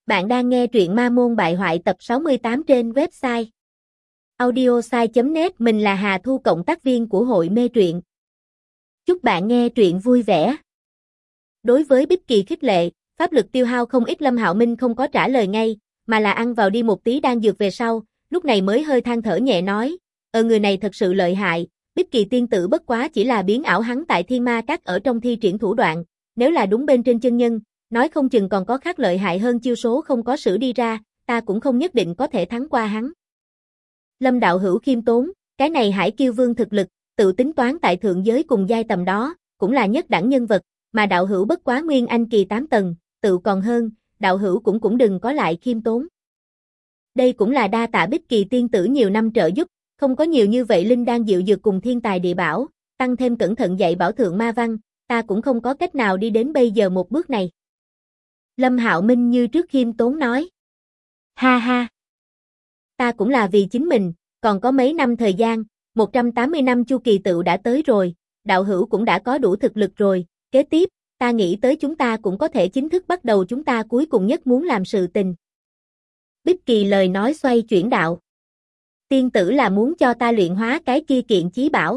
Bạn đang nghe truyện Ma Môn Bại Hoại tập 68 trên website audiosai.net. Mình là Hà Thu, cộng tác viên của hội mê truyện. Chúc bạn nghe truyện vui vẻ. Đối với Bích Kỳ khích lệ, pháp lực tiêu hao không ít, Lâm Hạo Minh không có trả lời ngay, mà là ăn vào đi một tí đan dược về sau, lúc này mới hơi than thở nhẹ nói, người này thật sự lợi hại, Bích Kỳ tiên tử bất quá chỉ là biến ảo hắn tại Thiên Ma Các ở trong thi triển thủ đoạn, nếu là đúng bên trên chân nhân, nói không chừng còn có khác lợi hại hơn chiêu số không có sử đi ra, ta cũng không nhất định có thể thắng qua hắn. Lâm đạo hữu khiêm tốn, cái này Hải Kiêu Vương thực lực, tự tính toán tại thượng giới cùng giai tầm đó, cũng là nhất đẳng nhân vật, mà đạo hữu bất quá Nguyên Anh kỳ 8 tầng, tự còn hơn, đạo hữu cũng đừng có lại khiêm tốn. Đây cũng là đa tạ Bích Kỳ tiên tử nhiều năm trợ giúp, không có nhiều như vậy linh đan diệu dược cùng thiên tài địa bảo, tăng thêm cẩn thận dạy bảo thượng ma văn, ta cũng không có cách nào đi đến bây giờ một bước này. Lâm Hạo Minh như trước khiêm tốn nói. Ha ha. Ta cũng là vì chính mình, còn có mấy năm thời gian, 180 năm chu kỳ tựu đã tới rồi, đạo hữu cũng đã có đủ thực lực rồi, kế tiếp, ta nghĩ tới chúng ta cũng có thể chính thức bắt đầu chúng ta cuối cùng nhất muốn làm sự tình. Bích Kỳ lời nói xoay chuyển đạo. Tiên tử là muốn cho ta luyện hóa cái kia kiện chí bảo.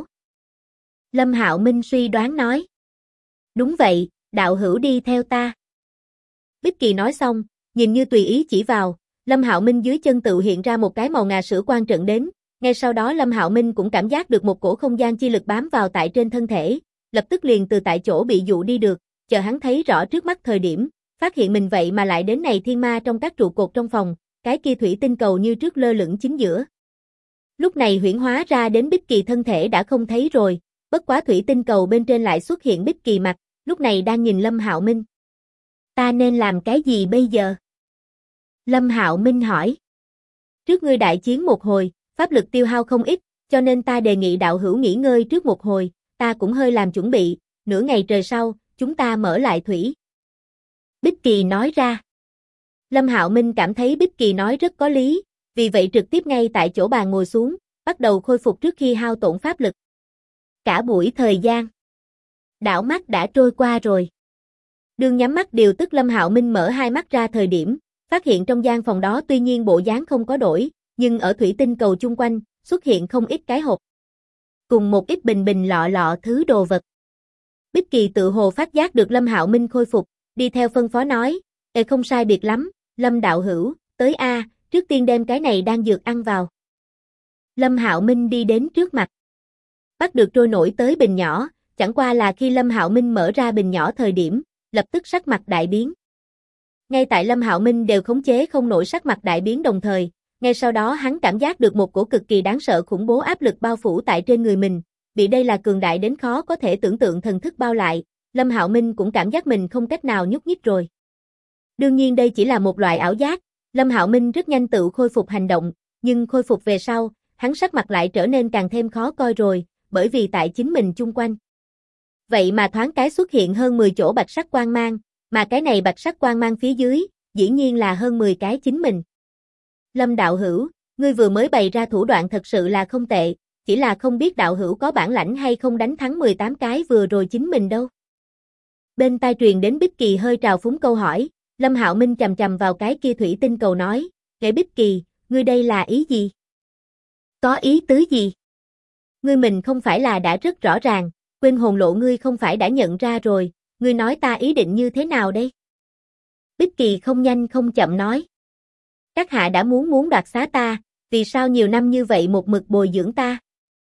Lâm Hạo Minh suy đoán nói. Đúng vậy, đạo hữu đi theo ta. Bích Kỳ nói xong, nhìn như tùy ý chỉ vào, Lâm Hạo Minh dưới chân tự hiện ra một cái màu ngà sữa quan trận đến, ngay sau đó Lâm Hạo Minh cũng cảm giác được một cổ không gian chi lực bám vào tại trên thân thể, lập tức liền từ tại chỗ bị dụ đi được, chờ hắn thấy rõ trước mắt thời điểm, phát hiện mình vậy mà lại đến này thiên ma trong các trụ cột trong phòng, cái kia thủy tinh cầu như trước lơ lửng chính giữa. Lúc này huyễn hóa ra đến Bích Kỳ thân thể đã không thấy rồi, bất quá thủy tinh cầu bên trên lại xuất hiện Bích Kỳ mặt, lúc này đang nhìn Lâm Hạo Minh. Ta nên làm cái gì bây giờ? Lâm Hạo Minh hỏi. Trước ngươi đại chiến một hồi, pháp lực tiêu hao không ít, cho nên ta đề nghị đạo hữu nghỉ ngơi trước một hồi, ta cũng hơi làm chuẩn bị, nửa ngày trời sau, chúng ta mở lại thủy. Bích Kỳ nói ra. Lâm Hạo Minh cảm thấy Bích Kỳ nói rất có lý, vì vậy trực tiếp ngay tại chỗ bàn ngồi xuống, bắt đầu khôi phục trước khi hao tổn pháp lực. Cả buổi thời gian, đảo mắt đã trôi qua rồi. Đương nhắm mắt điều tức Lâm Hạo Minh mở hai mắt ra thời điểm, phát hiện trong gian phòng đó tuy nhiên bộ dáng không có đổi, nhưng ở thủy tinh cầu chung quanh, xuất hiện không ít cái hộp. Cùng một ít bình lọ lọ thứ đồ vật. Bích Kỳ tự hồ phát giác được Lâm Hạo Minh khôi phục, đi theo phân phó nói, không sai biệt lắm, Lâm đạo hữu, tới a, trước tiên đem cái này đang dược ăn vào. Lâm Hạo Minh đi đến trước mặt. Bắt được trôi nổi tới bình nhỏ, chẳng qua là khi Lâm Hạo Minh mở ra bình nhỏ thời điểm, lập tức sắc mặt đại biến. Ngay tại Lâm Hạo Minh đều khống chế không nổi sắc mặt đại biến đồng thời, ngay sau đó hắn cảm giác được một cổ cực kỳ đáng sợ khủng bố áp lực bao phủ tại trên người mình, bị đây là cường đại đến khó có thể tưởng tượng thần thức bao lại, Lâm Hạo Minh cũng cảm giác mình không cách nào nhúc nhích rồi. Đương nhiên đây chỉ là một loại ảo giác, Lâm Hạo Minh rất nhanh tự khôi phục hành động, nhưng khôi phục về sau, hắn sắc mặt lại trở nên càng thêm khó coi rồi, bởi vì tại chính mình chung quanh. Vậy mà thoáng cái xuất hiện hơn 10 chỗ bạch sắc quang mang, mà cái này bạch sắc quang mang phía dưới, dĩ nhiên là hơn 10 cái chính mình. Lâm đạo hữu, ngươi vừa mới bày ra thủ đoạn thật sự là không tệ, chỉ là không biết đạo hữu có bản lãnh hay không đánh thắng 18 cái vừa rồi chính mình đâu. Bên tai truyền đến Bích Kỳ hơi trào phúng câu hỏi, Lâm Hạo Minh chầm chầm vào cái kia thủy tinh cầu nói, "Kể Bích Kỳ, ngươi đây là ý gì? Có ý tứ gì? Ngươi mình không phải là đã rất rõ ràng, quên hồn lộ ngươi không phải đã nhận ra rồi, ngươi nói ta ý định như thế nào đây?" Bích Kỳ không nhanh không chậm nói. Các hạ đã muốn đoạt xá ta, vì sao nhiều năm như vậy một mực bồi dưỡng ta?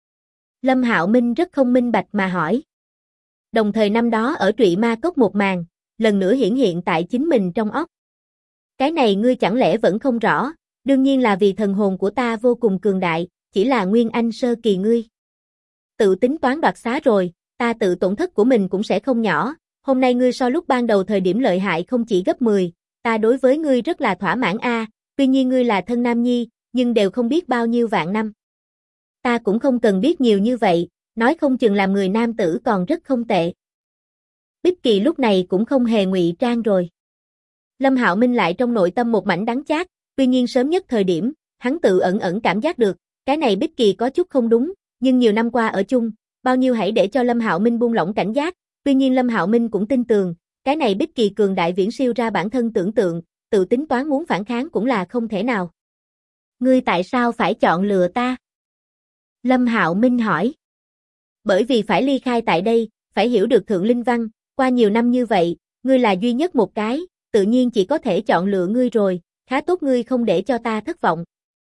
Lâm Hạo Minh rất không minh bạch mà hỏi. Đồng thời năm đó ở Trụy Ma Cốc một màn, lần nữa hiển hiện tại chính mình trong óc. Cái này ngươi chẳng lẽ vẫn không rõ, đương nhiên là vì thần hồn của ta vô cùng cường đại, chỉ là Nguyên Anh sơ kỳ ngươi. Tự tính toán đoạt xá rồi, ta tự tổn thất của mình cũng sẽ không nhỏ, hôm nay ngươi so lúc ban đầu thời điểm lợi hại không chỉ gấp 10, ta đối với ngươi rất là thỏa mãn a, tuy nhiên ngươi là thân nam nhi, nhưng đều không biết bao nhiêu vạn năm. Ta cũng không cần biết nhiều như vậy, nói không chừng làm người nam tử còn rất không tệ. Bích Kỳ lúc này cũng không hề ngụy trang rồi. Lâm Hạo Minh lại trong nội tâm một mảnh đắng chát, tuy nhiên sớm nhất thời điểm, hắn tự ẩn cảm giác được, cái này Bích Kỳ có chút không đúng, nhưng nhiều năm qua ở chung, bao nhiêu hãy để cho Lâm Hạo Minh buông lỏng cảnh giác, tuy nhiên Lâm Hạo Minh cũng tin tưởng, cái này Bích Kỳ cường đại viễn siêu ra bản thân tưởng tượng, tự tính toán muốn phản kháng cũng là không thể nào. Ngươi tại sao phải chọn lựa ta? Lâm Hạo Minh hỏi. Bởi vì phải ly khai tại đây, phải hiểu được Thượng Linh Văn, qua nhiều năm như vậy, ngươi là duy nhất một cái, tự nhiên chỉ có thể chọn lựa ngươi rồi, khá tốt ngươi không để cho ta thất vọng.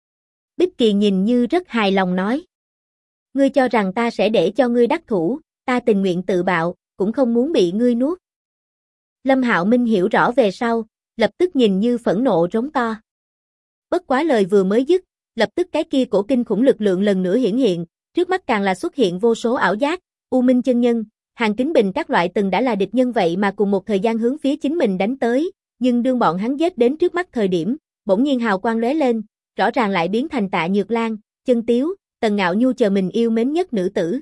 Bích Kỳ nhìn như rất hài lòng nói. Ngươi cho rằng ta sẽ để cho ngươi đắc thủ, ta tình nguyện tự bạo, cũng không muốn bị ngươi nuốt. Lâm Hạo Minh hiểu rõ về sau, lập tức nhìn như phẫn nộ rống to. Bất quá lời vừa mới dứt, lập tức cái kia cổ kinh khủng lực lượng lần nữa hiển hiện, trước mắt càng là xuất hiện vô số ảo giác, U Minh chân nhân, Hàn Kính Bình các loại từng đã là địch nhân vậy mà cùng một thời gian hướng phía chính mình đánh tới, nhưng đương bọn hắn giết đến trước mắt thời điểm, bỗng nhiên hào quang lóe lên, rõ ràng lại biến thành Tạ Nhược Lan, Chân Tiếu, Tần Ngạo Nhu chờ mình yêu mến nhất nữ tử.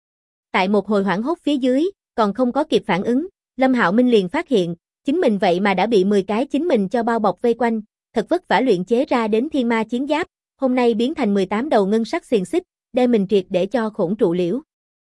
Tại một hồi hoảng hốt phía dưới, còn không có kịp phản ứng, Lâm Hạo Minh liền phát hiện, chính mình vậy mà đã bị 10 cái chính mình cho bao bọc vây quanh, thật vất vả luyện chế ra đến Thiên Ma chiến giáp, hôm nay biến thành 18 đầu ngân sắc xiềng xích, đem mình triệt để cho khổn trụ liễu.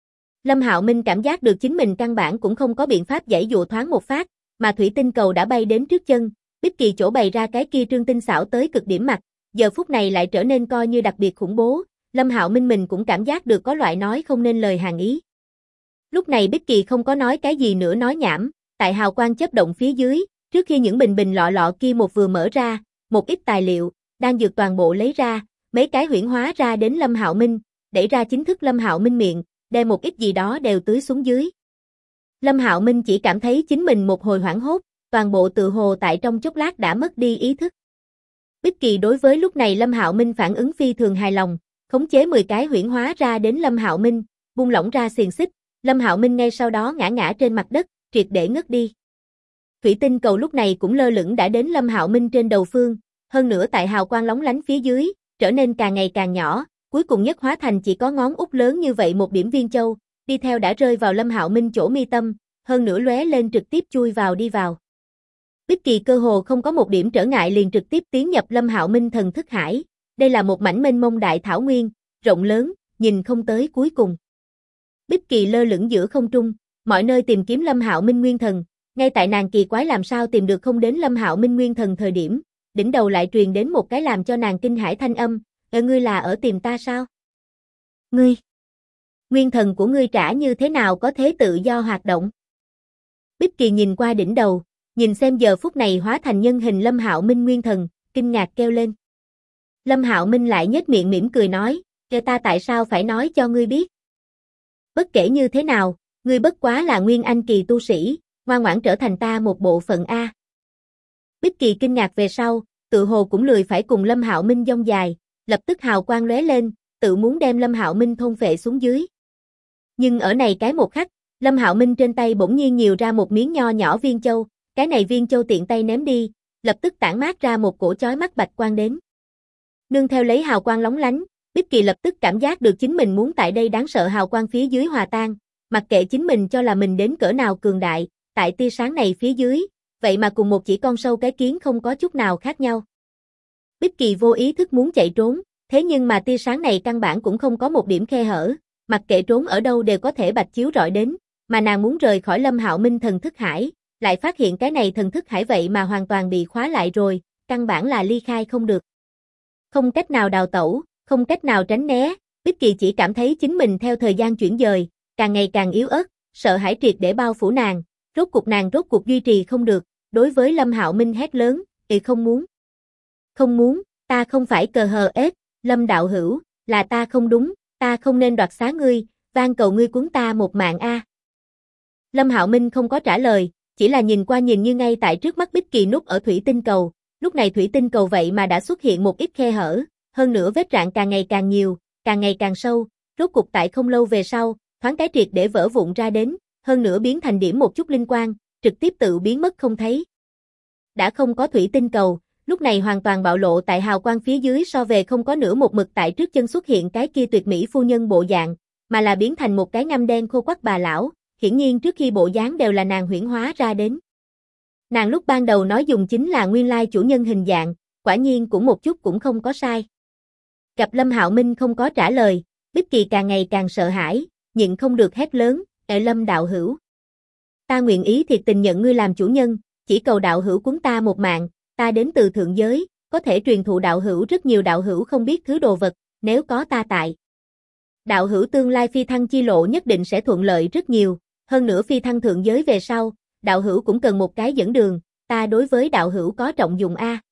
Lâm Hạo Minh cảm giác được chính mình căn bản cũng không có biện pháp giãy dụa thoáng một phát, mà thủy tinh cầu đã bay đến trước chân, Bích Kỳ chỗ bày ra cái kia trương tinh xảo tới cực điểm mặt, giờ phút này lại trở nên coi như đặc biệt khủng bố, Lâm Hạo Minh mình cũng cảm giác được có loại nói không nên lời hàn ý. Lúc này Bích Kỳ không có nói cái gì nữa nói nhảm, tại hào quang chớp động phía dưới, trước khi những bình bình lọ lọ kia một vừa mở ra, một ít tài liệu, đang dược toàn bộ lấy ra, mấy cái huyễn hóa ra đến Lâm Hạo Minh, đẩy ra chính thức Lâm Hạo Minh miệng, đem một ít gì đó đều tưới xuống dưới. Lâm Hạo Minh chỉ cảm thấy chính mình một hồi hoảng hốt, toàn bộ tự hồ tại trong chốc lát đã mất đi ý thức. Bích Kỳ đối với lúc này Lâm Hạo Minh phản ứng phi thường hài lòng, khống chế 10 cái huyễn hóa ra đến Lâm Hạo Minh, buông lỏng ra xiềng xích, Lâm Hạo Minh ngay sau đó ngã trên mặt đất, triệt để ngất đi. Thủy tinh cầu lúc này cũng lơ lửng đã đến Lâm Hạo Minh trên đầu phương, hơn nữa tại hào quang lóng lánh phía dưới, trở nên càng ngày càng nhỏ, cuối cùng nhất hóa thành chỉ có ngón út lớn như vậy một điểm viên châu, đi theo đã rơi vào Lâm Hạo Minh chỗ mi tâm, hơn nữa lóe lên trực tiếp chui vào đi vào. Bích Kỳ cơ hồ không có một điểm trở ngại liền trực tiếp tiến nhập Lâm Hạo Minh thần thức hải, đây là một mảnh mênh mông đại thảo nguyên, rộng lớn, nhìn không tới cuối cùng. Bích Kỳ lơ lửng giữa không trung, mọi nơi tìm kiếm Lâm Hạo Minh nguyên thần, ngay tại nàng kỳ quái làm sao tìm được không đến Lâm Hạo Minh nguyên thần thời điểm, đỉnh đầu lại truyền đến một cái làm cho nàng kinh hãi thanh âm, ngươi là ở tìm ta sao? Ngươi, nguyên thần của ngươi trả như thế nào có thế tự do hoạt động? Bích Kỳ nhìn qua đỉnh đầu, nhìn xem giờ phút này hóa thành nhân hình Lâm Hạo Minh nguyên thần, kinh ngạc kêu lên. Lâm Hạo Minh lại nhếch miệng mỉm cười nói, kêu ta tại sao phải nói cho ngươi biết? Bất kể như thế nào, ngươi bất quá là nguyên anh kỳ tu sĩ, ngoan ngoãn trở thành ta một bộ phận A. Bích Kỳ kinh ngạc về sau, tự hồ cũng lười phải cùng Lâm Hạo Minh dông dài, lập tức hào quang lóe lên, tự muốn đem Lâm Hạo Minh thôn phệ xuống dưới. Nhưng ở này cái một khắc, Lâm Hạo Minh trên tay bỗng nhiên nhiều ra một miếng nho nhỏ viên châu, cái này viên châu tiện tay ném đi, lập tức tản mát ra một cổ chói mắt bạch quang đến. Nương theo lấy hào quang lóng lánh, Bích Kỳ lập tức cảm giác được chính mình muốn tại đây đáng sợ hào quang phía dưới hòa tan, mặc kệ chính mình cho là mình đến cỡ nào cường đại, tại tia sáng này phía dưới, vậy mà cùng một chỉ con sâu cái kiến không có chút nào khác nhau. Bích Kỳ vô ý thức muốn chạy trốn, thế nhưng mà tia sáng này căn bản cũng không có một điểm khe hở, mặc kệ trốn ở đâu đều có thể bạch chiếu rọi đến, mà nàng muốn rời khỏi Lâm Hạo Minh thần thức hải, lại phát hiện cái này thần thức hải vậy mà hoàn toàn bị khóa lại rồi, căn bản là ly khai không được. Không cách nào đào tẩu, không cách nào tránh né, Bích Kỳ chỉ cảm thấy chính mình theo thời gian chuyển dời, càng ngày càng yếu ớt, sợ hãi triệt để bao phủ nàng, rốt cuộc duy trì không được, đối với Lâm Hạo Minh hét lớn, không muốn. Không muốn, ta không phải cờ hờ ết, Lâm đạo hữu, là ta không đúng, ta không nên đoạt xá ngươi, van cầu ngươi cuốn ta một mạng a. Lâm Hạo Minh không có trả lời, chỉ là nhìn qua nhìn như ngay tại trước mắt Bích Kỳ núp ở thủy tinh cầu, lúc này thủy tinh cầu vậy mà đã xuất hiện một ít khe hở, hơn nữa vết rạn càng ngày càng nhiều, càng ngày càng sâu, rốt cục tại không lâu về sau, thoáng cái triệt để vỡ vụn ra đến, hơn nữa biến thành điểm một chút linh quang, trực tiếp tự biến mất không thấy. Đã không có thủy tinh cầu, lúc này hoàn toàn bạo lộ tại hào quang phía dưới so về không có nửa một mực tại trước chân xuất hiện cái kia tuyệt mỹ phu nhân bộ dạng, mà là biến thành một cái ngăm đen khô quắt bà lão, hiển nhiên trước khi bộ dáng đều là nàng huyễn hóa ra đến. Nàng lúc ban đầu nói dùng chính là nguyên lai chủ nhân hình dạng, quả nhiên cũng một chút cũng không có sai. Gặp Lâm Hạo Minh không có trả lời, Bích Kỳ càng ngày càng sợ hãi, nhịn không được hét lớn, Lâm đạo hữu. Ta nguyện ý thiệt tình nhận ngươi làm chủ nhân, chỉ cầu đạo hữu cuốn ta một mạng, ta đến từ thượng giới, có thể truyền thụ đạo hữu rất nhiều đạo hữu không biết thứ đồ vật, nếu có ta tại. Đạo hữu tương lai phi thăng chi lộ nhất định sẽ thuận lợi rất nhiều, hơn nữa phi thăng thượng giới về sau, đạo hữu cũng cần một cái dẫn đường, ta đối với đạo hữu có trọng dụng a.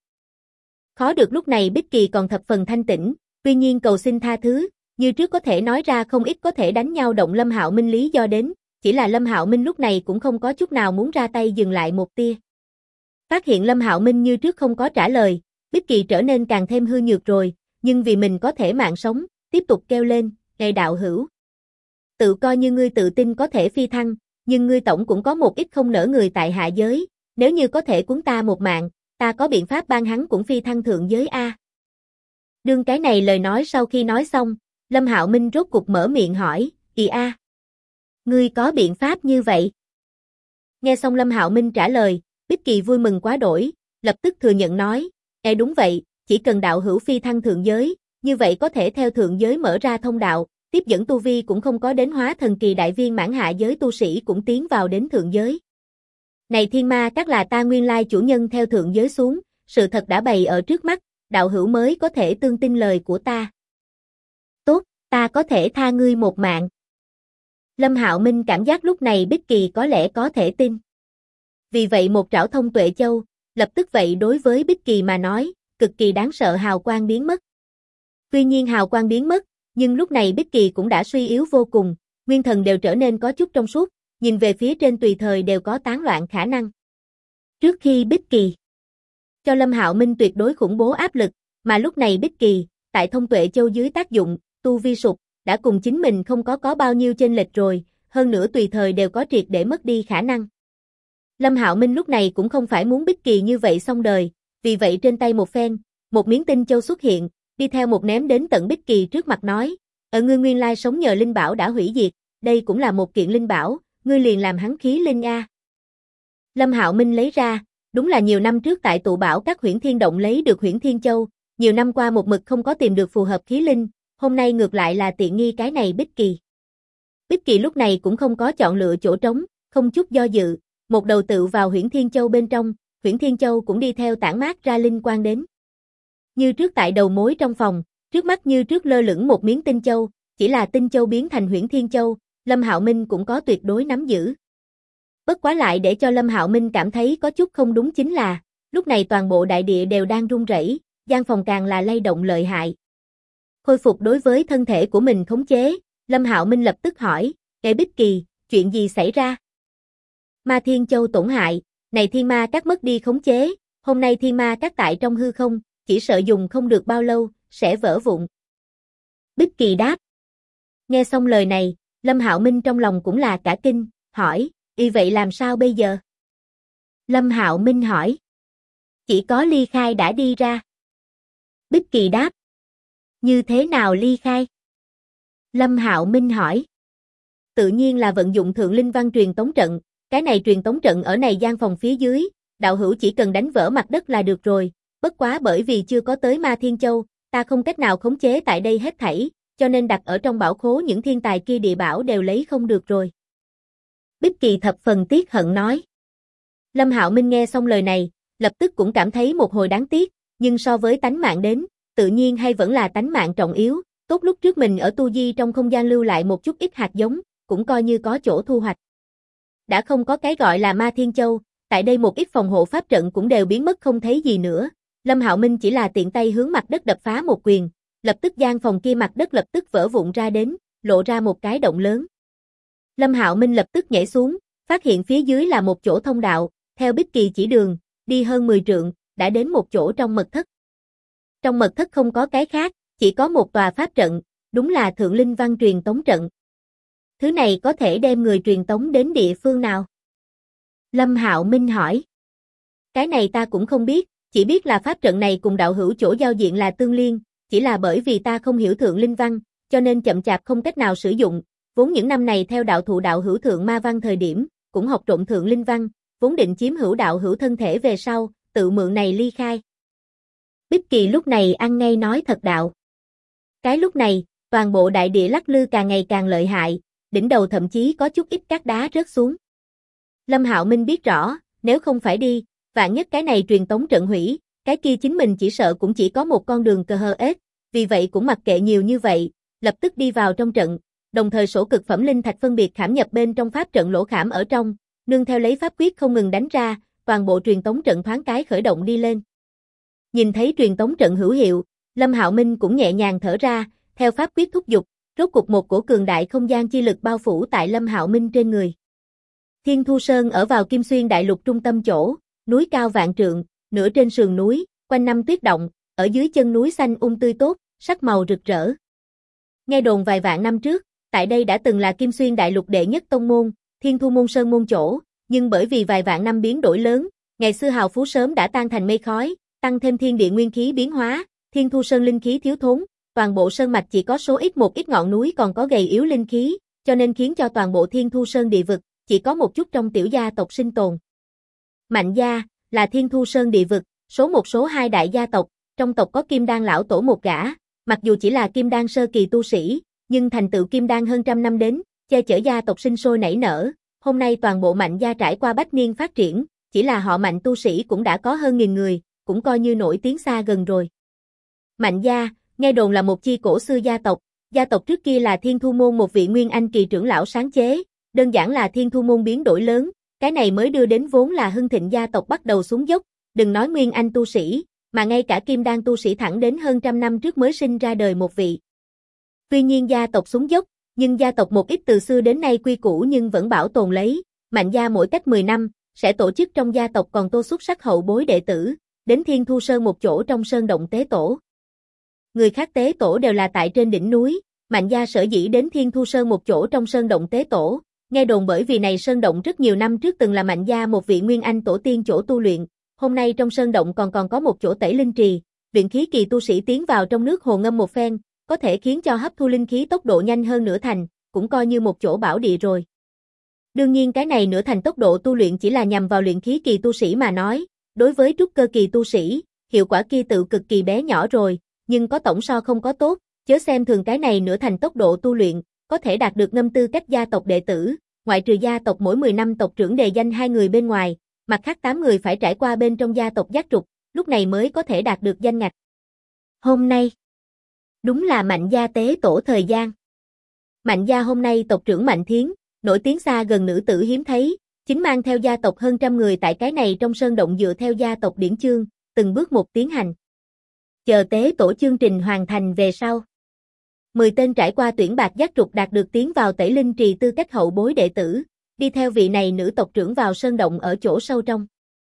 Khó được lúc này Bích Kỳ còn thập phần thanh tĩnh, tuy nhiên cầu xin tha thứ, như trước có thể nói ra không ít có thể đánh nhau động Lâm Hạo Minh lý do đến, chỉ là Lâm Hạo Minh lúc này cũng không có chút nào muốn ra tay dừng lại một tia. Phát hiện Lâm Hạo Minh như trước không có trả lời, Bích Kỳ trở nên càng thêm hư nhược rồi, nhưng vì mình có thể mạng sống, tiếp tục kêu lên, "Ngài đạo hữu, tự coi như ngươi tự tin có thể phi thăng, nhưng ngươi tổng cũng có một ít không nỡ người tại hạ giới, nếu như có thể cuốn ta một mạng, ta có biện pháp ban hắn cũng phi thăng thượng giới a." Đương cái này lời nói sau khi nói xong, Lâm Hạo Minh rốt cục mở miệng hỏi, "Kỳ a, ngươi có biện pháp như vậy?" Nghe xong Lâm Hạo Minh trả lời, Bích Kỳ vui mừng quá đổi, lập tức thừa nhận nói, đúng vậy, chỉ cần đạo hữu phi thăng thượng giới, như vậy có thể theo thượng giới mở ra thông đạo, tiếp dẫn tu vi cũng không có đến hóa thần kỳ đại viên mãn hạ giới tu sĩ cũng tiến vào đến thượng giới. Này Thiên Ma Các là ta nguyên lai chủ nhân theo thượng giới xuống, sự thật đã bày ở trước mắt, đạo hữu mới có thể tương tin lời của ta. Tốt, ta có thể tha ngươi một mạng. Lâm Hạo Minh cảm giác lúc này Bích Kỳ có lẽ có thể tin. Vì vậy một trảo thông tuệ châu, lập tức vậy đối với Bích Kỳ mà nói, cực kỳ đáng sợ hào quang biến mất. Tuy nhiên hào quang biến mất, nhưng lúc này Bích Kỳ cũng đã suy yếu vô cùng, nguyên thần đều trở nên có chút trong suốt, nhìn về phía trên tùy thời đều có tán loạn khả năng. Trước khi Bích Kỳ cho Lâm Hạo Minh tuyệt đối khủng bố áp lực, mà lúc này Bích Kỳ, tại thông tuệ châu dưới tác dụng, tu vi sụp, đã cùng chính mình không có bao nhiêu chênh lệch rồi, hơn nữa tùy thời đều có triệt để mất đi khả năng. Lâm Hạo Minh lúc này cũng không phải muốn Bích Kỳ như vậy xong đời, vì vậy trên tay một phen, một miếng tinh châu xuất hiện, đi theo một ném đến tận Bích Kỳ trước mặt nói, ngươi nguyên lai sống nhờ linh bảo đã hủy diệt, đây cũng là một kiện linh bảo, ngươi liền làm hắn khí linh a. Lâm Hạo Minh lấy ra, đúng là nhiều năm trước tại tụ bảo các Huyễn Thiên Động lấy được Huyễn Thiên Châu, nhiều năm qua một mực không có tìm được phù hợp khí linh, hôm nay ngược lại là tiện nghi cái này Bích Kỳ. Bích Kỳ lúc này cũng không có chọn lựa chỗ trống, không chút do dự, một đầu tự vào Huyễn Thiên Châu bên trong, Huyễn Thiên Châu cũng đi theo tản mát ra linh quang đến. Như trước tại đầu mối trong phòng, trước mắt như trước lơ lửng một miếng tinh châu, chỉ là tinh châu biến thành Huyễn Thiên Châu, Lâm Hạo Minh cũng có tuyệt đối nắm giữ. Bất quá lại để cho Lâm Hạo Minh cảm thấy có chút không đúng chính là, lúc này toàn bộ đại địa đều đang rung rẩy, gian phòng càng là lay động lợi hại. Khôi phục đối với thân thể của mình khống chế, Lâm Hạo Minh lập tức hỏi, Bích Kỳ, chuyện gì xảy ra? Ma Thiên Châu tổn hại, này Thiên Ma Các mất đi khống chế, hôm nay Thiên Ma Các tại trong hư không, chỉ sợ dùng không được bao lâu, sẽ vỡ vụn. Bích Kỳ đáp. Nghe xong lời này, Lâm Hạo Minh trong lòng cũng là cả kinh, hỏi, vậy làm sao bây giờ? Lâm Hạo Minh hỏi. Chỉ có ly khai đã đi ra. Bích Kỳ đáp. Như thế nào ly khai? Lâm Hạo Minh hỏi. Tự nhiên là vận dụng Thượng Linh Văn truyền tống trận, cái này truyền tống trận ở này gian phòng phía dưới, đạo hữu chỉ cần đánh vỡ mặt đất là được rồi, bất quá bởi vì chưa có tới Ma Thiên Châu, ta không cách nào khống chế tại đây hết thảy, cho nên đặt ở trong bảo khố những thiên tài kia địa bảo đều lấy không được rồi. Bích Kỳ thập phần tiếc hận nói. Lâm Hạo Minh nghe xong lời này, lập tức cũng cảm thấy một hồi đáng tiếc, nhưng so với tánh mạng đến, tự nhiên hay vẫn là tánh mạng trọng yếu, tốt lúc trước mình ở tu di trong không gian lưu lại một chút ít hạt giống, cũng coi như có chỗ thu hoạch. Đã không có cái gọi là Ma Thiên Châu, tại đây một ít phòng hộ pháp trận cũng đều biến mất không thấy gì nữa, Lâm Hạo Minh chỉ là tiện tay hướng mặt đất đập phá một quyền, lập tức gian phòng kia mặt đất lập tức vỡ vụn ra đến, lộ ra một cái động lớn. Lâm Hạo Minh lập tức nhảy xuống, phát hiện phía dưới là một chỗ thông đạo, theo Bích Kỳ chỉ đường, đi hơn 10 trượng, đã đến một chỗ trong mật thất. Trong mật thất không có cái khác, chỉ có một tòa pháp trận, đúng là Thượng Linh Văn truyền tống trận. Thứ này có thể đem người truyền tống đến địa phương nào? Lâm Hạo Minh hỏi. Cái này ta cũng không biết, chỉ biết là pháp trận này cùng đạo hữu chỗ giao diện là tương liên, chỉ là bởi vì ta không hiểu Thượng Linh Văn, cho nên chậm chạp không cách nào sử dụng, vốn những năm này theo đạo thụ đạo hữu Thượng Ma Văn thời điểm, cũng học trộn Thượng Linh Văn, vốn định chiếm hữu đạo hữu thân thể về sau, tự mượn này ly khai. Bích Kỳ lúc này ăn ngay nói thật đạo. Cái lúc này, toàn bộ đại địa lắc lư càng ngày càng lợi hại, đỉnh đầu thậm chí có chút ít cát đá rớt xuống. Lâm Hạo Minh biết rõ, nếu không phải đi, Vạn nhất cái này truyền tống trận hủy, cái kia chính mình chỉ sợ cũng chỉ có một con đường CHS, vì vậy cũng mặc kệ nhiều như vậy, lập tức đi vào trong trận, đồng thời sổ cực phẩm linh thạch phân biệt khảm nhập bên trong pháp trận lỗ khảm ở trong, nương theo lấy pháp quyết không ngừng đánh ra, toàn bộ truyền tống trận thoáng cái khởi động đi lên. Nhìn thấy truyền tống trận hữu hiệu, Lâm Hạo Minh cũng nhẹ nhàng thở ra, theo pháp quyết thúc giục, rốt cục một cổ cường đại không gian chi lực bao phủ tại Lâm Hạo Minh trên người. Thiên Thu Sơn ở vào Kim Xuyên đại lục trung tâm chỗ, núi cao vạn trượng, nửa trên sườn núi, quanh năm tuyết động, ở dưới chân núi xanh tươi tốt, sắc màu rực rỡ. Nghe đồn vài vạn năm trước, tại đây đã từng là Kim Xuyên đại lục đệ nhất tông môn, Thiên Thu Môn Sơn môn chỗ, nhưng bởi vì vài vạn năm biến đổi lớn, ngày xưa hào phú sớm đã tan thành mây khói, tăng thêm thiên địa nguyên khí biến hóa, Thiên Thu Sơn linh khí thiếu thốn, toàn bộ sơn mạch chỉ có số ít một ít ngọn núi còn có gầy yếu linh khí, cho nên khiến cho toàn bộ Thiên Thu Sơn địa vực chỉ có một chút trong tiểu gia tộc sinh tồn. Mạnh gia là Thiên Thu Sơn địa vực, số một số hai đại gia tộc, trong tộc có Kim Đan lão tổ một gã, mặc dù chỉ là Kim Đan sơ kỳ tu sĩ, nhưng thành tựu Kim Đan hơn trăm năm đến, che chở gia tộc sinh sôi nảy nở. Hôm nay toàn bộ Mạnh gia trải qua bách niên phát triển, chỉ là họ Mạnh tu sĩ cũng đã có hơn 1000 người, cũng coi như nổi tiếng xa gần rồi. Mạnh gia, nghe đồn là một chi cổ xưa gia tộc trước kia là Thiên Thu Môn một vị nguyên anh kỳ trưởng lão sáng chế, đơn giản là Thiên Thu Môn biến đổi lớn, cái này mới đưa đến vốn là hưng thịnh gia tộc bắt đầu xuống dốc, đừng nói nguyên anh tu sĩ, mà ngay cả Kim Đan tu sĩ thẳng đến hơn trăm năm trước mới sinh ra đời một vị. Tuy nhiên gia tộc xuống dốc, nhưng gia tộc một ít từ xưa đến nay quy củ nhưng vẫn bảo tồn lấy, Mạnh gia mỗi cách 10 năm, sẽ tổ chức trong gia tộc còn tô xuất sắc hậu bối đệ tử, đến Thiên Thu Sơn một chỗ trong sơn động tế tổ. Người khác tế tổ đều là tại trên đỉnh núi, Mạnh gia sở dĩ đến Thiên Thu Sơn một chỗ trong sơn động tế tổ, nghe đồn bởi vì này sơn động rất nhiều năm trước từng là Mạnh gia một vị nguyên anh tổ tiên chỗ tu luyện, hôm nay trong sơn động còn có một chỗ tẩy linh trì, luyện khí kỳ tu sĩ tiến vào trong nước hồ ngâm một phen, có thể khiến cho hấp thu linh khí tốc độ nhanh hơn nửa thành, cũng coi như một chỗ bảo địa rồi. Đương nhiên cái này nửa thành tốc độ tu luyện chỉ là nhằm vào luyện khí kỳ tu sĩ mà nói, đối với trúc cơ kỳ tu sĩ, hiệu quả kia tự cực kỳ bé nhỏ rồi, nhưng có tổng so không có tốt, chớ xem thường cái này nửa thành tốc độ tu luyện, có thể đạt được ngâm tư cách gia tộc đệ tử, ngoại trừ gia tộc mỗi 10 năm tộc trưởng đề danh 2 người bên ngoài, mặt khác 8 người phải trải qua bên trong gia tộc giác trục, lúc này mới có thể đạt được danh ngạch. Hôm nay, đúng là Mạnh gia tế tổ thời gian. Mạnh gia hôm nay tộc trưởng Mạnh Thiến, nổi tiếng xa gần nữ tử hiếm thấy, chính mang theo gia tộc hơn trăm người tại cái này trong sơn động dựa theo gia tộc điển chương, từng bước một tiến hành. Chờ tế tổ chương trình hoàn thành về sau. 10 tên trải qua tuyển bạc giác trục đạt được tiến vào tẩy linh trì tư cách hậu bối đệ tử, đi theo vị này nữ tộc trưởng vào sơn động ở chỗ sâu trong.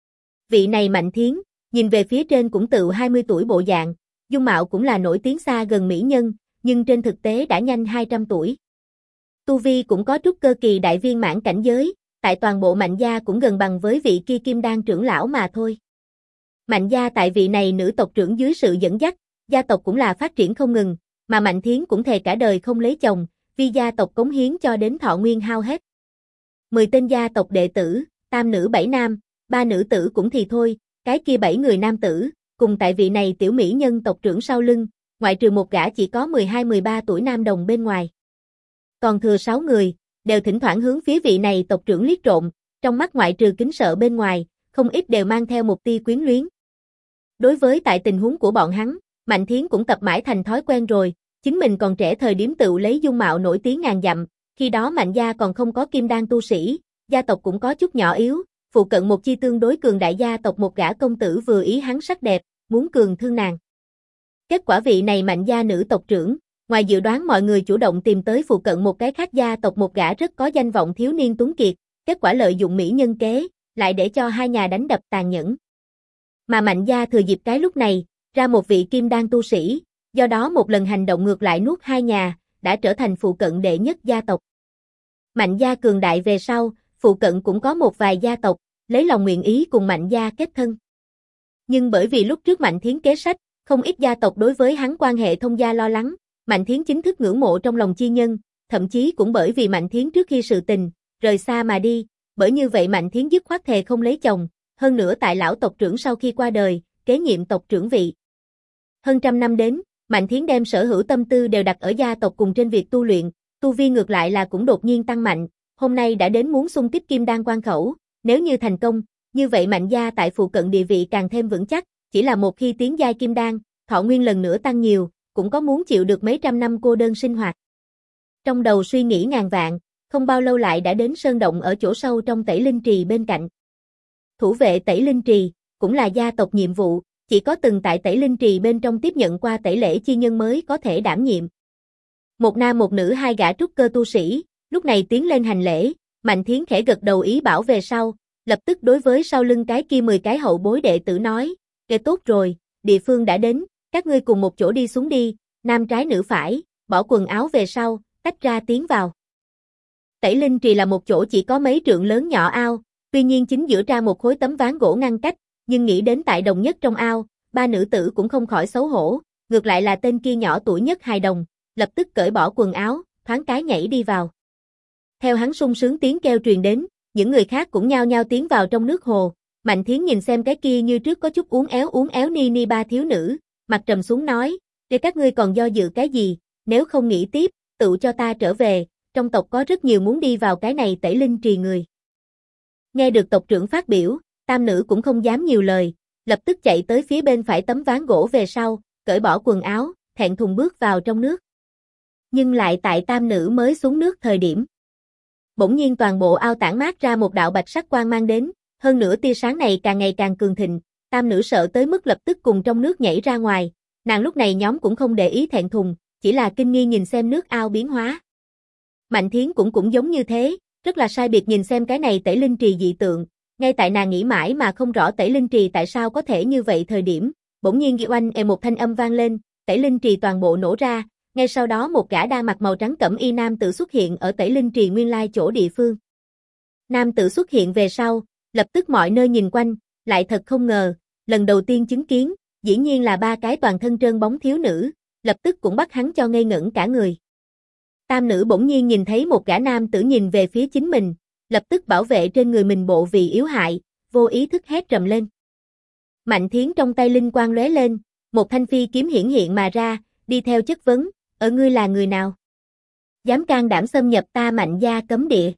Vị này Mạnh Thiến, nhìn về phía trên cũng tự 20 tuổi bộ dạng, dung mạo cũng là nổi tiếng xa gần mỹ nhân, nhưng trên thực tế đã nhanh 200 tuổi. Tu vi cũng có trúc cơ kỳ đại viên mãn cảnh giới, tại toàn bộ Mạnh gia cũng gần bằng với vị kia Kim Đan trưởng lão mà thôi. Mạnh gia tại vị này nữ tộc trưởng dưới sự dẫn dắt, gia tộc cũng là phát triển không ngừng, mà Mạnh Thiến cũng thề cả đời không lấy chồng, vì gia tộc cống hiến cho đến thọ nguyên hao hết. 10 tên gia tộc đệ tử, tam nữ 7 nam, 3 nữ tử cũng thì thôi, cái kia 7 người nam tử, cùng tại vị này tiểu mỹ nhân tộc trưởng sau lưng, ngoại trừ một gã chỉ có 12-13 tuổi nam đồng bên ngoài. Còn thừa 6 người, đều thỉnh thoảng hướng phía vị này tộc trưởng liếc trộm, trong mắt ngoại trừ kính sợ bên ngoài, không ít đều mang theo một tia quyến luyến. Đối với tại tình huống của bọn hắn, Mạnh Thiến cũng tập mãi thành thói quen rồi, chính mình còn trẻ thời điểm tựu lấy dung mạo nổi tiếng ngàn dặm, khi đó Mạnh gia còn không có kim đan tu sĩ, gia tộc cũng có chút nhỏ yếu, phụ cận một chi tương đối cường đại gia tộc một gã công tử vừa ý hắn sắc đẹp, muốn cường thương nàng. Kết quả vị này Mạnh gia nữ tộc trưởng, ngoài dự đoán mọi người chủ động tìm tới phụ cận một cái khác gia tộc một gã rất có danh vọng thiếu niên tuấn kiệt, kết quả lợi dụng mỹ nhân kế, lại để cho hai nhà đánh đập tàn nhẫn. Mà Mạnh gia thừa dịp cái lúc này, ra một vị kim đan tu sĩ, do đó một lần hành động ngược lại nuốt hai nhà, đã trở thành phụ cận đệ nhất gia tộc. Mạnh gia cường đại về sau, phụ cận cũng có một vài gia tộc, lấy lòng nguyện ý cùng Mạnh gia kết thân. Nhưng bởi vì lúc trước Mạnh Thiến kế sách, không ít gia tộc đối với hắn quan hệ thông gia lo lắng, Mạnh Thiến chính thức ngưỡng mộ trong lòng chi nhân, thậm chí cũng bởi vì Mạnh Thiến trước khi sự tình, rời xa mà đi, bởi như vậy Mạnh Thiến dứt khoát thề không lấy chồng, hơn nữa tại lão tộc trưởng sau khi qua đời, kế nhiệm tộc trưởng vị. Hơn trăm năm đến, Mạnh Thiến đem sở hữu tâm tư đều đặt ở gia tộc cùng trên việc tu luyện, tu vi ngược lại là cũng đột nhiên tăng mạnh, hôm nay đã đến muốn xung kích kim đan quan khẩu, nếu như thành công, Như vậy Mạnh gia tại phụ cận địa vị càng thêm vững chắc, chỉ là một khi tiến giai kim đan, thọ nguyên lần nữa tăng nhiều, cũng có muốn chịu được mấy trăm năm cô đơn sinh hoạt. Trong đầu suy nghĩ ngàn vạn, không bao lâu lại đã đến sơn động ở chỗ sâu trong Tẩy Linh Trì bên cạnh. Thủ vệ Tẩy Linh Trì, cũng là gia tộc nhiệm vụ, chỉ có từng tại Tẩy Linh Trì bên trong tiếp nhận qua tẩy lễ chi nhân mới có thể đảm nhiệm. Một nam một nữ hai gã trúc cơ tu sĩ, lúc này tiến lên hành lễ, Mạnh Thiến khẽ gật đầu ý bảo về sau, lập tức đối với sau lưng cái kia 10 cái hậu bối đệ tử nói, kể tốt rồi, địa phương đã đến, các ngươi cùng một chỗ đi xuống đi, nam trái nữ phải, bỏ quần áo về sau, tách ra tiến vào. Tẩy Linh Trì là một chỗ chỉ có mấy trượng lớn nhỏ ao, tuy nhiên chính giữa ra một khối tấm ván gỗ ngăn cách, nhưng nghĩ đến tại đồng nhất trong ao, ba nữ tử cũng không khỏi xấu hổ, ngược lại là tên kia nhỏ tuổi nhất hài đồng, lập tức cởi bỏ quần áo, thoáng cái nhảy đi vào. Theo hắn sung sướng tiếng kêu truyền đến, những người khác cũng nhao nhao tiến vào trong nước hồ. Mạnh Thiến nhìn xem cái kia như trước có chút uốn éo ni ni ba thiếu nữ, mặt trầm xuống nói, để các ngươi còn do dự cái gì, nếu không nghĩ tiếp, tự cho ta trở về, trong tộc có rất nhiều muốn đi vào cái này Tẩy Linh Trì người. Nghe được tộc trưởng phát biểu, tam nữ cũng không dám nhiều lời, lập tức chạy tới phía bên phải tấm ván gỗ về sau, cởi bỏ quần áo, thẹn thùng bước vào trong nước. Nhưng lại tại tam nữ mới xuống nước thời điểm. Bỗng nhiên toàn bộ ao tản mát ra một đạo bạch sắc quang mang đến, hơn nữa tia sáng này càng ngày càng cường thịnh, tam nữ sợ tới mức lập tức cùng trong nước nhảy ra ngoài, nàng lúc này nhóm cũng không để ý thẹn thùng, chỉ là kinh nghi nhìn xem nước ao biến hóa. Mạnh Thiến cũng giống như thế, rất là sai biệt nhìn xem cái này Tẩy Linh Trì dị tượng, ngay tại nàng nghĩ mãi mà không rõ Tẩy Linh Trì tại sao có thể như vậy thời điểm, bỗng nhiên oanh một thanh âm vang lên, Tẩy Linh Trì toàn bộ nổ ra, ngay sau đó một gã đang mặc màu trắng cẩm y nam tử xuất hiện ở Tẩy Linh Trì nguyên lai chỗ địa phương. Nam tử xuất hiện về sau, lập tức mọi nơi nhìn quanh, lại thật không ngờ, lần đầu tiên chứng kiến, dĩ nhiên là ba cái toàn thân trơn bóng thiếu nữ, lập tức cũng bắt hắn cho ngây ngẩn cả người. Tam nữ bỗng nhiên nhìn thấy một gã nam tử nhìn về phía chính mình, lập tức bảo vệ trên người mình bộ vì yếu hại, vô ý thức hét trầm lên. Mạnh Thiến trong tay linh quang lóe lên, một thanh phi kiếm hiển hiện mà ra, đi theo chất vấn, ở ngươi là người nào? Dám can đảm xâm nhập ta Mạnh gia cấm địa.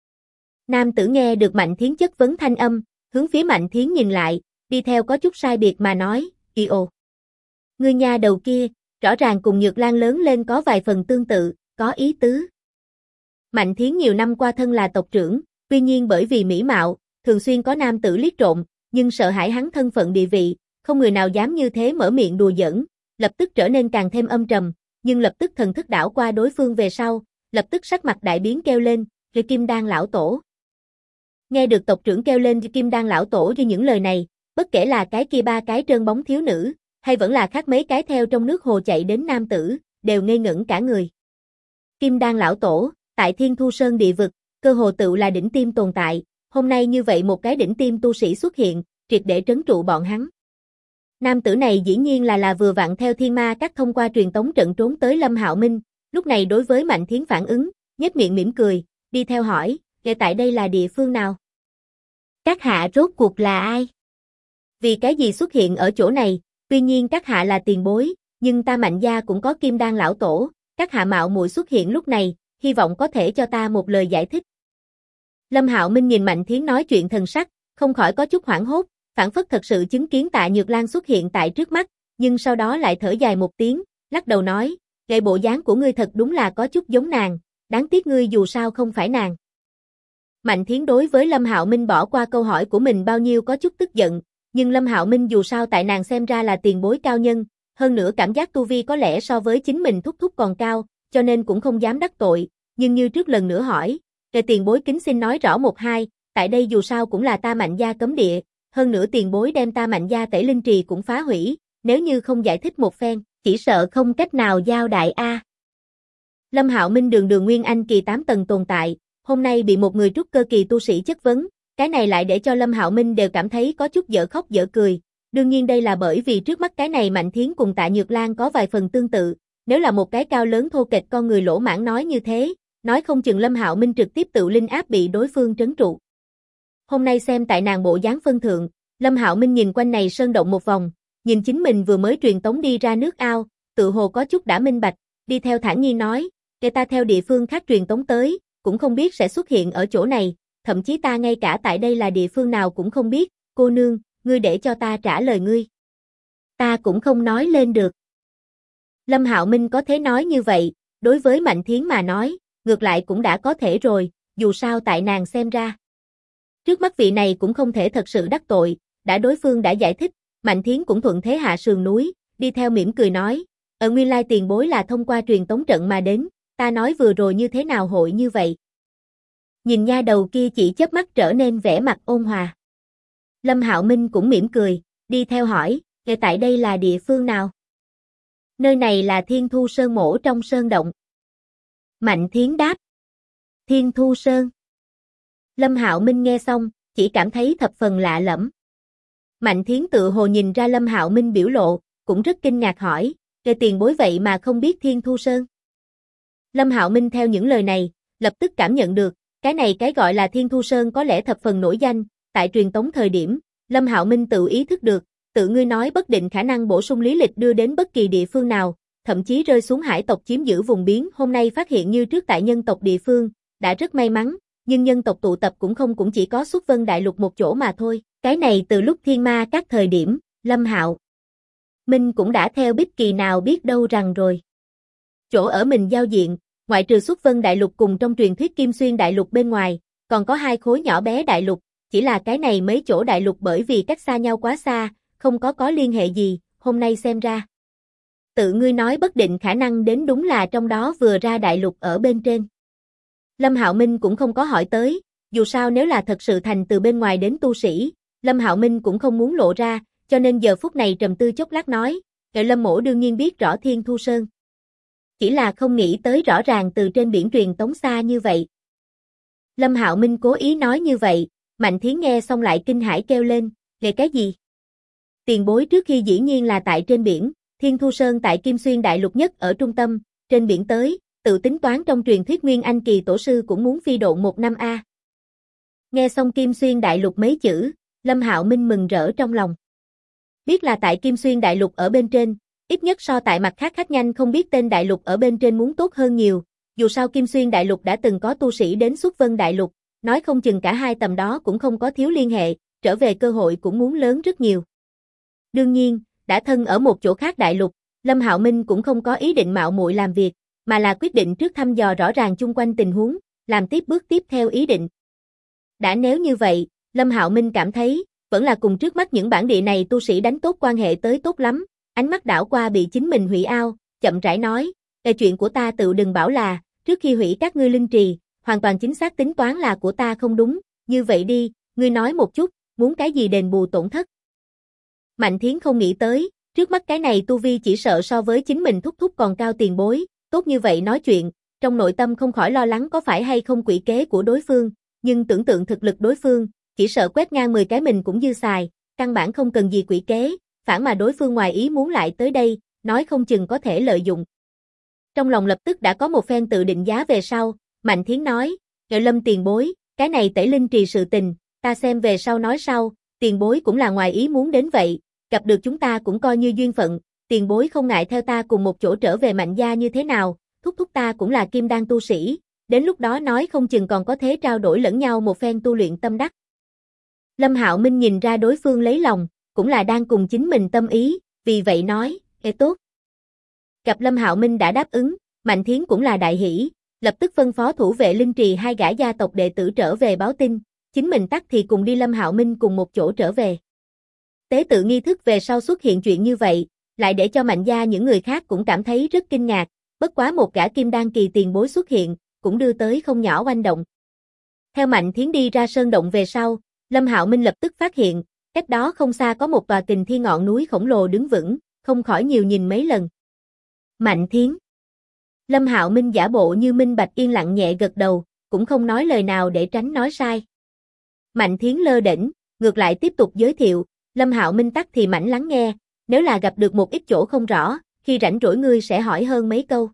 Nam tử nghe được Mạnh Thiến chất vấn thanh âm, hướng phía Mạnh Thiến nhìn lại, đi theo có chút sai biệt mà nói, ồ. Ngươi nha đầu kia, rõ ràng cùng Nhược Lan lớn lên có vài phần tương tự, có ý tứ. Mạnh Thiến nhiều năm qua thân là tộc trưởng, tuy nhiên bởi vì mỹ mạo, thường xuyên có nam tử liếc trộm, nhưng sợ hãi hắn thân phận địa vị, không người nào dám như thế mở miệng đùa giỡn, lập tức trở nên càng thêm âm trầm, nhưng lập tức thần thức đảo qua đối phương về sau, lập tức sắc mặt đại biến kêu lên, "Rê Kim Đan lão tổ." Nghe được tộc trưởng kêu lên Kim Đan lão tổ như những lời này, bất kể là cái kia ba cái trơn bóng thiếu nữ, hay vẫn là khác mấy cái theo trong nước hồ chạy đến nam tử, đều ngây ngẩn cả người. Kim Đan lão tổ, tại Thiên Thu Sơn địa vực, cơ hồ tựu là đỉnh tiêm tồn tại, hôm nay như vậy một cái đỉnh tiêm tu sĩ xuất hiện, triệt để trấn trụ bọn hắn. Nam tử này dĩ nhiên là vừa vặn theo Thiên Ma Các thông qua truyền tống trận trốn tới Lâm Hạo Minh, lúc này đối với Mạnh Thiến phản ứng, nhếch miệng mỉm cười, đi theo hỏi, "Ngay tại đây là địa phương nào? Các hạ rốt cuộc là ai? Vì cái gì xuất hiện ở chỗ này? Tuy nhiên các hạ là tiền bối, nhưng ta Mạnh gia cũng có Kim Đan lão tổ, các hạ mạo muội xuất hiện lúc này, hy vọng có thể cho ta một lời giải thích." Lâm Hạo Minh nhìn Mạnh Thiến nói chuyện thần sắc, không khỏi có chút hoảng hốt, phảng phất thật sự chứng kiến Tạ Nhược Lan xuất hiện tại trước mắt, nhưng sau đó lại thở dài một tiếng, lắc đầu nói, "Gây bộ dáng của ngươi thật đúng là có chút giống nàng, đáng tiếc ngươi dù sao không phải nàng." Mạnh Thiến đối với Lâm Hạo Minh bỏ qua câu hỏi của mình bao nhiêu có chút tức giận, nhưng Lâm Hạo Minh dù sao tại nàng xem ra là tiền bối cao nhân, hơn nữa cảm giác tu vi có lẽ so với chính mình thúc thúc còn cao, cho nên cũng không dám đắc tội, nhưng như trước lần nữa hỏi, "Kẻ tiền bối kính xin nói rõ một hai, tại đây dù sao cũng là ta Mạnh gia cấm địa, hơn nữa tiền bối đem ta Mạnh gia Tẩy Linh Trì cũng phá hủy, nếu như không giải thích một phen, chỉ sợ không cách nào giao đại a." Lâm Hạo Minh đường đường Nguyên Anh kỳ 8 tầng tồn tại, hôm nay bị một người trúc cơ kỳ tu sĩ chất vấn, cái này lại để cho Lâm Hạo Minh đều cảm thấy có chút dở khóc dở cười. Đương nhiên đây là bởi vì trước mắt cái này Mạnh Thiến cùng Tạ Nhược Lan có vài phần tương tự, nếu là một cái cao lớn thô kệch con người lỗ mãng nói như thế, nói không chừng Lâm Hạo Minh trực tiếp tự linh áp bị đối phương trấn trụ. Hôm nay xem tại nàng bộ dáng phân thượng, Lâm Hạo Minh nhìn quanh này sơn động một vòng, nhìn chính mình vừa mới truyền tống đi ra nước ao, tự hồ có chút đã minh bạch, đi theo thản nhiên nói, "Để ta theo địa phương khác truyền tống tới, cũng không biết sẽ xuất hiện ở chỗ này, thậm chí ta ngay cả tại đây là địa phương nào cũng không biết, cô nương, ngươi để cho ta trả lời ngươi. Ta cũng không nói lên được. Lâm Hạo Minh có thể nói như vậy, đối với Mạnh Thiến mà nói, ngược lại cũng đã có thể rồi, dù sao tại nàng xem ra. Trước mắt vị này cũng không thể thật sự đắc tội, đã đối phương đã giải thích, Mạnh Thiến cũng thuận thế hạ sườn núi, đi theo mỉm cười nói, nguyên lai tiền bối là thông qua truyền tống trận mà đến, ta nói vừa rồi như thế nào hội như vậy. Nhìn nha đầu kia chỉ chớp mắt trở nên vẻ mặt ôn hòa. Lâm Hạo Minh cũng mỉm cười, đi theo hỏi, tại đây là địa phương nào? Nơi này là Thiên Thu Sơn mổ trong sơn động. Mạnh Thiến đáp. Thiên Thu Sơn. Lâm Hạo Minh nghe xong, chỉ cảm thấy thập phần lạ lẫm. Mạnh Thiến tự hồ nhìn ra Lâm Hạo Minh biểu lộ, cũng rất kinh ngạc hỏi, tiền bối vậy mà không biết Thiên Thu Sơn. Lâm Hạo Minh theo những lời này, lập tức cảm nhận được, cái này cái gọi là Thiên Thu Sơn có lẽ thập phần nổi danh, tại truyền tống thời điểm, Lâm Hạo Minh tự ý thức được, tự ngươi nói bất định khả năng bổ sung lý lịch đưa đến bất kỳ địa phương nào, thậm chí rơi xuống hải tộc chiếm giữ vùng biến, hôm nay phát hiện như trước tại nhân tộc địa phương, đã rất may mắn, nhưng nhân tộc tụ tập cũng chỉ có Xuất Vân Đại Lục một chỗ mà thôi, cái này từ lúc Thiên Ma các thời điểm, Lâm Hạo Minh cũng đã theo Bích Kỳ nào biết đâu rằng rồi. Chỗ ở mình giao diện, ngoại trừ Xuất Vân Đại Lục cùng trong truyền thuyết Kim Xuyên Đại Lục bên ngoài, còn có 2 khối nhỏ bé đại lục, chỉ là cái này mấy chỗ đại lục bởi vì cách xa nhau quá xa, không có liên hệ gì, hôm nay xem ra. Tự ngươi nói bất định khả năng đến đúng là trong đó vừa ra đại lục ở bên trên. Lâm Hạo Minh cũng không có hỏi tới, dù sao nếu là thật sự thành từ bên ngoài đến tu sĩ, Lâm Hạo Minh cũng không muốn lộ ra, cho nên giờ phút này trầm tư chốc lát nói, Lâm mỗ đương nhiên biết rõ Thiên Thu Sơn. Chỉ là không nghĩ tới rõ ràng từ trên biển truyền tống xa như vậy. Lâm Hạo Minh cố ý nói như vậy, Mạnh Thiến nghe xong lại kinh hãi kêu lên, cái gì? Tiền bối trước khi dĩ nhiên là tại trên biển, Thiên Thu Sơn tại Kim Xuyên Đại Lục nhất ở trung tâm, trên biển tới, tự tính toán trong truyền thuyết Nguyên Anh Kỳ tổ sư cũng muốn phi độ 1 năm a. Nghe xong Kim Xuyên Đại Lục mấy chữ, Lâm Hạo Minh mừng rỡ trong lòng. Biết là tại Kim Xuyên Đại Lục ở bên trên, ít nhất so tại mặt khác nhanh không biết tên đại lục ở bên trên muốn tốt hơn nhiều, dù sao Kim Xuyên Đại Lục đã từng có tu sĩ đến Xuất Vân Đại Lục, nói không chừng cả hai tầm đó cũng không có thiếu liên hệ, trở về cơ hội cũng muốn lớn rất nhiều. Đương nhiên, đã thân ở một chỗ khác đại lục, Lâm Hạo Minh cũng không có ý định mạo muội làm việc, mà là quyết định trước thăm dò rõ ràng chung quanh tình huống, làm tiếp bước tiếp theo ý định. Đã nếu như vậy, Lâm Hạo Minh cảm thấy, vẫn là cùng trước mắt những bản địa này tu sĩ đánh tốt quan hệ tới tốt lắm, ánh mắt đảo qua bị chính mình hủy ao, chậm rãi nói, chuyện của ta tự đừng bảo là, trước khi hủy các ngươi linh trì, hoàn toàn chính xác tính toán là của ta không đúng, như vậy đi, ngươi nói một chút, muốn cái gì đền bù tổn thất. Mạnh Thiến không nghĩ tới, trước mắt cái này tu vi chỉ sợ so với chính mình thúc thúc còn cao tiền bối, tốt như vậy nói chuyện, trong nội tâm không khỏi lo lắng có phải hay không quỷ kế của đối phương, nhưng tưởng tượng thực lực đối phương, chỉ sợ quét ngang 10 cái mình cũng dư xài, căn bản không cần gì quỷ kế, phản mà đối phương ngoài ý muốn lại tới đây, nói không chừng có thể lợi dụng. Trong lòng lập tức đã có một phen tự định giá về sau, Mạnh Thiến nói, Lâm tiền bối, cái này tẩy linh trì sự tình, ta xem về sau nói sau, tiền bối cũng là ngoài ý muốn đến vậy, gặp được chúng ta cũng coi như duyên phận, tiền bối không ngại theo ta cùng một chỗ trở về Mạnh gia như thế nào, thúc thúc ta cũng là kim đan tu sĩ, đến lúc đó nói không chừng còn có thể trao đổi lẫn nhau một phen tu luyện tâm đắc. Lâm Hạo Minh nhìn ra đối phương lấy lòng, cũng là đang cùng chính mình tâm ý, vì vậy nói, tốt. Gặp Lâm Hạo Minh đã đáp ứng, Mạnh Thiến cũng là đại hỷ, lập tức phân phó thủ vệ linh trì 2 gã gia tộc đệ tử trở về báo tin, chính mình tắc thì cùng đi Lâm Hạo Minh cùng một chỗ trở về. Tế tự nghi thức về sau xuất hiện chuyện như vậy, lại để cho Mạnh gia những người khác cũng cảm thấy rất kinh ngạc, bất quá một gã kim đan kỳ tiền bối xuất hiện, cũng đưa tới không nhỏ oanh động. Theo Mạnh Thiến đi ra sơn động về sau, Lâm Hạo Minh lập tức phát hiện, cách đó không xa có một tòa kình thiên ngọn núi khổng lồ đứng vững, không khỏi nhiều nhìn mấy lần. Mạnh Thiến. Lâm Hạo Minh giả bộ như minh bạch yên lặng nhẹ gật đầu, cũng không nói lời nào để tránh nói sai. Mạnh Thiến lơ đễnh, ngược lại tiếp tục giới thiệu, Lâm Hạo Minh tắc thì mảnh lắng nghe, nếu là gặp được một ít chỗ không rõ, khi rảnh rỗi ngươi sẽ hỏi hơn mấy câu.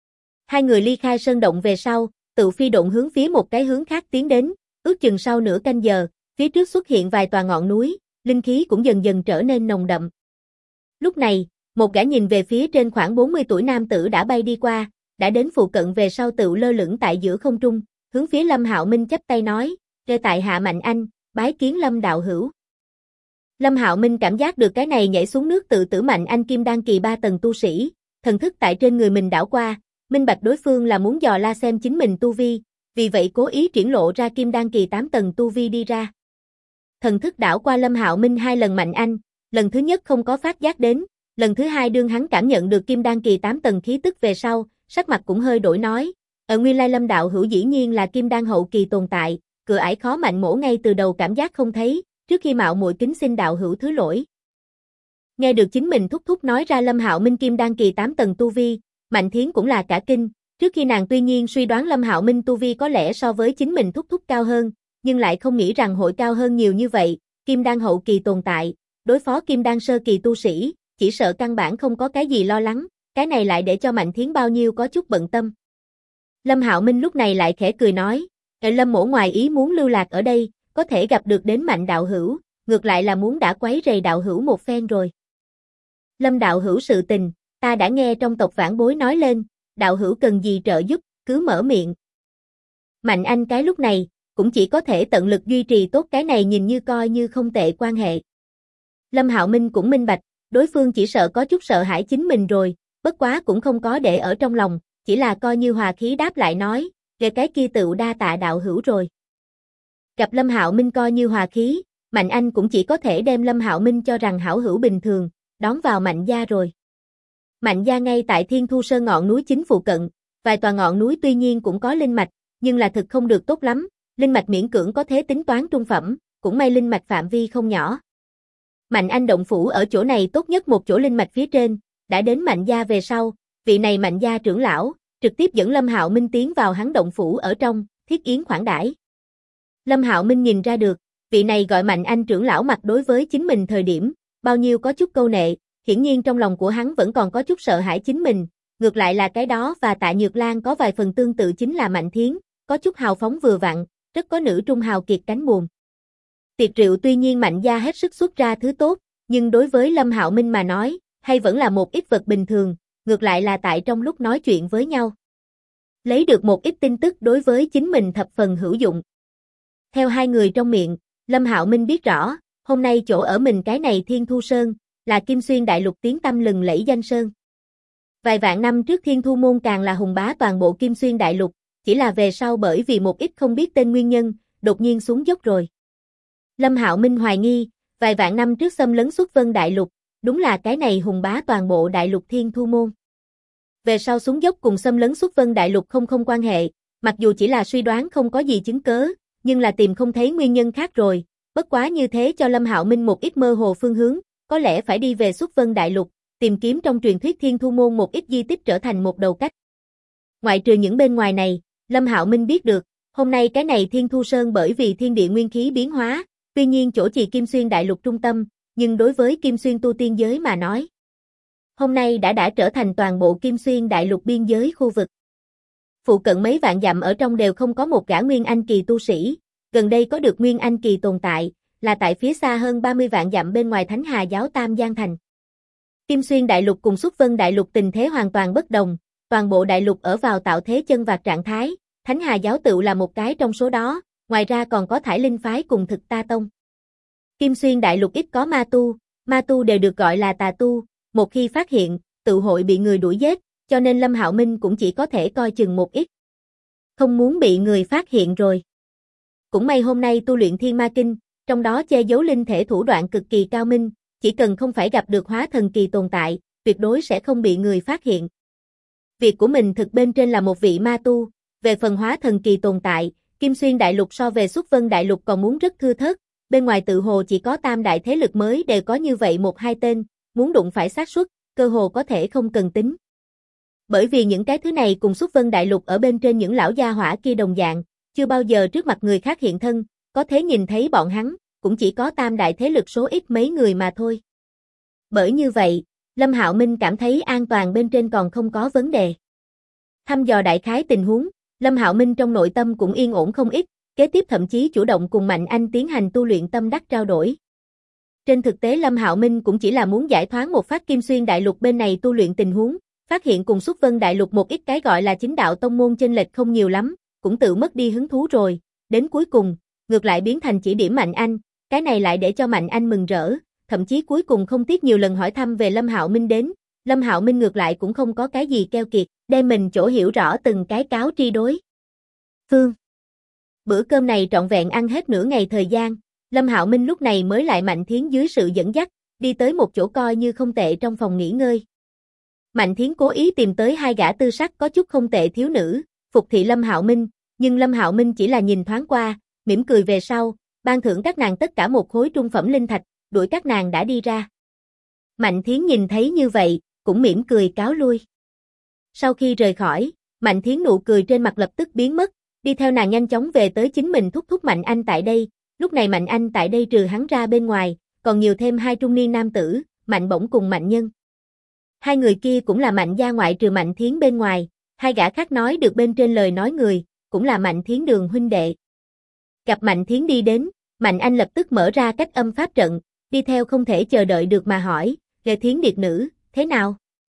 Hai người ly khai sơn động về sau, tự phi độn hướng phía một cái hướng khác tiến đến, ước chừng sau nửa canh giờ, phía trước xuất hiện vài tòa ngọn núi, linh khí cũng dần dần trở nên nồng đậm. Lúc này, một gã nhìn về phía trên khoảng 40 tuổi nam tử đã bay đi qua, đã đến phụ cận về sau tự lơ lửng tại giữa không trung, hướng phía Lâm Hạo Minh chắp tay nói, tại hạ Mạnh Anh, bái kiến Lâm đạo hữu. Lâm Hạo Minh cảm giác được cái này nhảy xuống nước tự tử Mạnh Anh kim đan kỳ 3 tầng tu sĩ, thần thức tại trên người mình đảo qua, minh bạch đối phương là muốn dò la xem chính mình tu vi, vì vậy cố ý triển lộ ra kim đan kỳ 8 tầng tu vi đi ra. Thần thức đảo qua Lâm Hạo Minh 2 lần Mạnh Anh, lần thứ nhất không có phát giác đến, lần thứ hai đương hắn cảm nhận được kim đan kỳ 8 tầng khí tức về sau, sắc mặt cũng hơi đổi nói, nguyên lai Lâm đạo hữu dĩ nhiên là kim đan hậu kỳ tồn tại, cửa ải khó Mạnh mỗ ngay từ đầu cảm giác không thấy, trước khi mạo muội kính xin đạo hữu thứ lỗi. Nghe được chính mình thúc thúc nói ra Lâm Hạo Minh kim đan kỳ 8 tầng tu vi, Mạnh Thiến cũng là cả kinh, trước khi nàng tuy nhiên suy đoán Lâm Hạo Minh tu vi có lẽ so với chính mình thúc thúc cao hơn, nhưng lại không nghĩ rằng hội cao hơn nhiều như vậy, kim đan hậu kỳ tồn tại, đối phó kim đan sơ kỳ tu sĩ, chỉ sợ căn bản không có cái gì lo lắng, cái này lại để cho Mạnh Thiến bao nhiêu có chút bận tâm. Lâm Hạo Minh lúc này lại khẽ cười nói, Lâm mỗ ngoài ý muốn lưu lạc ở đây, có thể gặp được đến Mạnh đạo hữu, ngược lại là muốn đã quấy rầy đạo hữu một phen rồi. Lâm đạo hữu sự tình, ta đã nghe trong tộc vãn bối nói lên, đạo hữu cần gì trợ giúp, cứ mở miệng. Mạnh Anh cái lúc này, cũng chỉ có thể tận lực duy trì tốt cái này nhìn như coi như không tệ quan hệ. Lâm Hạo Minh cũng minh bạch, đối phương chỉ sợ có chút sợ hãi chính mình rồi, bất quá cũng không có để ở trong lòng, chỉ là coi như hòa khí đáp lại nói, về cái kia tựu đa tạ đạo hữu rồi. Gặp Lâm Hạo Minh coi như hòa khí, Mạnh Anh cũng chỉ có thể đem Lâm Hạo Minh cho rằng hảo hữu bình thường, đón vào Mạnh gia rồi. Mạnh gia ngay tại Thiên Thu Sơn ngọn núi chính phụ cận, vài tòa ngọn núi tuy nhiên cũng có linh mạch, nhưng là thực không được tốt lắm, linh mạch miễn cưỡng có thể tính toán trung phẩm, cũng may linh mạch phạm vi không nhỏ. Mạnh Anh động phủ ở chỗ này tốt nhất một chỗ linh mạch phía trên, đã đến Mạnh gia về sau, vị này Mạnh gia trưởng lão, trực tiếp dẫn Lâm Hạo Minh tiến vào hắn động phủ ở trong, thiết yến khoản đãi. Lâm Hạo Minh nhìn ra được, vị này gọi Mạnh Anh trưởng lão mặt đối với chính mình thời điểm, bao nhiêu có chút câu nệ, hiển nhiên trong lòng của hắn vẫn còn có chút sợ hãi chính mình, ngược lại là cái đó và Tạ Nhược Lan có vài phần tương tự chính là Mạnh Thiến, có chút hào phóng vừa vặn, rất có nữ trung hào kiệt cánh buồm. Tiệc rượu tuy nhiên Mạnh gia hết sức xuất ra thứ tốt, nhưng đối với Lâm Hạo Minh mà nói, hay vẫn là một ít vật bình thường, ngược lại là tại trong lúc nói chuyện với nhau. Lấy được một ít tin tức đối với chính mình thập phần hữu dụng. Theo hai người trong miệng, Lâm Hạo Minh biết rõ, hôm nay chỗ ở mình cái này Thiên Thu Sơn, là Kim Xuyên Đại Lục tiếng tăm lừng lẫy danh sơn. Vài vạn năm trước Thiên Thu Môn càng là hùng bá toàn bộ Kim Xuyên Đại Lục, chỉ là về sau bởi vì một ít không biết tên nguyên nhân, đột nhiên xuống dốc rồi. Lâm Hạo Minh hoài nghi, vài vạn năm trước xâm lấn Xuất Vân Đại Lục, đúng là cái này hùng bá toàn bộ Đại Lục Thiên Thu Môn. Về sau xuống dốc cùng xâm lấn Xuất Vân Đại Lục không quan hệ, mặc dù chỉ là suy đoán không có gì chứng cớ, nhưng là tìm không thấy nguyên nhân khác rồi, bất quá như thế cho Lâm Hạo Minh một ít mơ hồ phương hướng, có lẽ phải đi về Xuất Vân Đại Lục, tìm kiếm trong truyền thuyết Thiên Thu Môn một ít di tích trở thành một đầu cách. Ngoại trừ những bên ngoài này, Lâm Hạo Minh biết được, hôm nay cái này Thiên Thu Sơn bởi vì thiên địa nguyên khí biến hóa, tuy nhiên chỗ trì Kim Xuyên Đại Lục trung tâm, nhưng đối với Kim Xuyên tu tiên giới mà nói, hôm nay đã trở thành toàn bộ Kim Xuyên Đại Lục biên giới khu vực. Phụ cận mấy vạn dặm ở trong đều không có một gã Nguyên Anh kỳ tu sĩ, gần đây có được Nguyên Anh kỳ tồn tại, là tại phía xa hơn 30 vạn dặm bên ngoài Thánh Hà giáo Tam Giang Thành. Kim Xuyên Đại Lục cùng Xuất Vân Đại Lục tình thế hoàn toàn bất đồng, toàn bộ đại lục ở vào tạo thế chân vạc trạng thái, Thánh Hà giáo tự là một cái trong số đó, ngoài ra còn có Thải Linh phái cùng Thực Ta tông. Kim Xuyên Đại Lục ít có ma tu đều được gọi là tà tu, một khi phát hiện, tự hội bị người đuổi giết, cho nên Lâm Hạo Minh cũng chỉ có thể coi chừng một ít. Không muốn bị người phát hiện rồi. Cũng may hôm nay tu luyện Thiên Ma Kinh, trong đó che giấu linh thể thủ đoạn cực kỳ cao minh, chỉ cần không phải gặp được hóa thần kỳ tồn tại, tuyệt đối sẽ không bị người phát hiện. Việc của mình thực bên trên là một vị ma tu, về phần hóa thần kỳ tồn tại, Kim Xuyên Đại Lục so về Xuất Vân Đại Lục còn muốn rất thưa thớt, bên ngoài tự hồ chỉ có tam đại thế lực mới đều có như vậy một hai tên, muốn đụng phải xác suất, cơ hồ có thể không cần tính. Bởi vì những cái thứ này cùng Xuất Vân Đại Lục ở bên trên những lão gia hỏa kia đồng dạng, chưa bao giờ trước mặt người khác hiện thân, có thể nhìn thấy bọn hắn, cũng chỉ có tam đại thế lực số ít mấy người mà thôi. Bởi như vậy, Lâm Hạo Minh cảm thấy an toàn bên trên còn không có vấn đề. Thăm dò đại khái tình huống, Lâm Hạo Minh trong nội tâm cũng yên ổn không ít, kế tiếp thậm chí chủ động cùng Mạnh Anh tiến hành tu luyện tâm đắc trao đổi. Trên thực tế Lâm Hạo Minh cũng chỉ là muốn giải thoáng một phát Kim Xuyên Đại Lục bên này tu luyện tình huống, phát hiện cùng Xuất Vân Đại Lục một ít cái gọi là chính đạo tông môn chênh lệch không nhiều lắm, cũng tự mất đi hứng thú rồi, đến cuối cùng, ngược lại biến thành chỉ điểm Mạnh Anh, cái này lại để cho Mạnh Anh mừng rỡ, thậm chí cuối cùng không tiếc nhiều lần hỏi thăm về Lâm Hạo Minh đến, Lâm Hạo Minh ngược lại cũng không có cái gì keo kiệt, đem mình chỗ hiểu rõ từng cái cáo tri đối phương. Bữa cơm này trọn vẹn ăn hết nửa ngày thời gian, Lâm Hạo Minh lúc này mới lại Mạnh Thiến dưới sự dẫn dắt, đi tới một chỗ coi như không tệ trong phòng nghỉ ngơi. Mạnh Thiến cố ý tìm tới hai gã tư sắc có chút không tệ thiếu nữ, phục thị Lâm Hạo Minh, nhưng Lâm Hạo Minh chỉ là nhìn thoáng qua, mỉm cười về sau, ban thưởng các nàng tất cả một khối trung phẩm linh thạch, đuổi các nàng đã đi ra. Mạnh Thiến nhìn thấy như vậy, cũng mỉm cười cáo lui. Sau khi rời khỏi, Mạnh Thiến nụ cười trên mặt lập tức biến mất, đi theo nàng nhanh chóng về tới chính mình thúc thúc Mạnh Anh tại đây, lúc này Mạnh Anh tại đây trừ hắn ra bên ngoài, còn nhiều thêm hai trung niên nam tử, Mạnh Bổng cùng Mạnh Nhân. Hai người kia cũng là Mạnh gia ngoại trừ Mạnh Thiến bên ngoài, hai gã khác nói được bên trên lời nói người, cũng là Mạnh Thiến đường huynh đệ. Gặp Mạnh Thiến đi đến, Mạnh Anh lập tức mở ra cách âm pháp trận, đi theo không thể chờ đợi được mà hỏi, Lê Thiến điệt nữ, thế nào?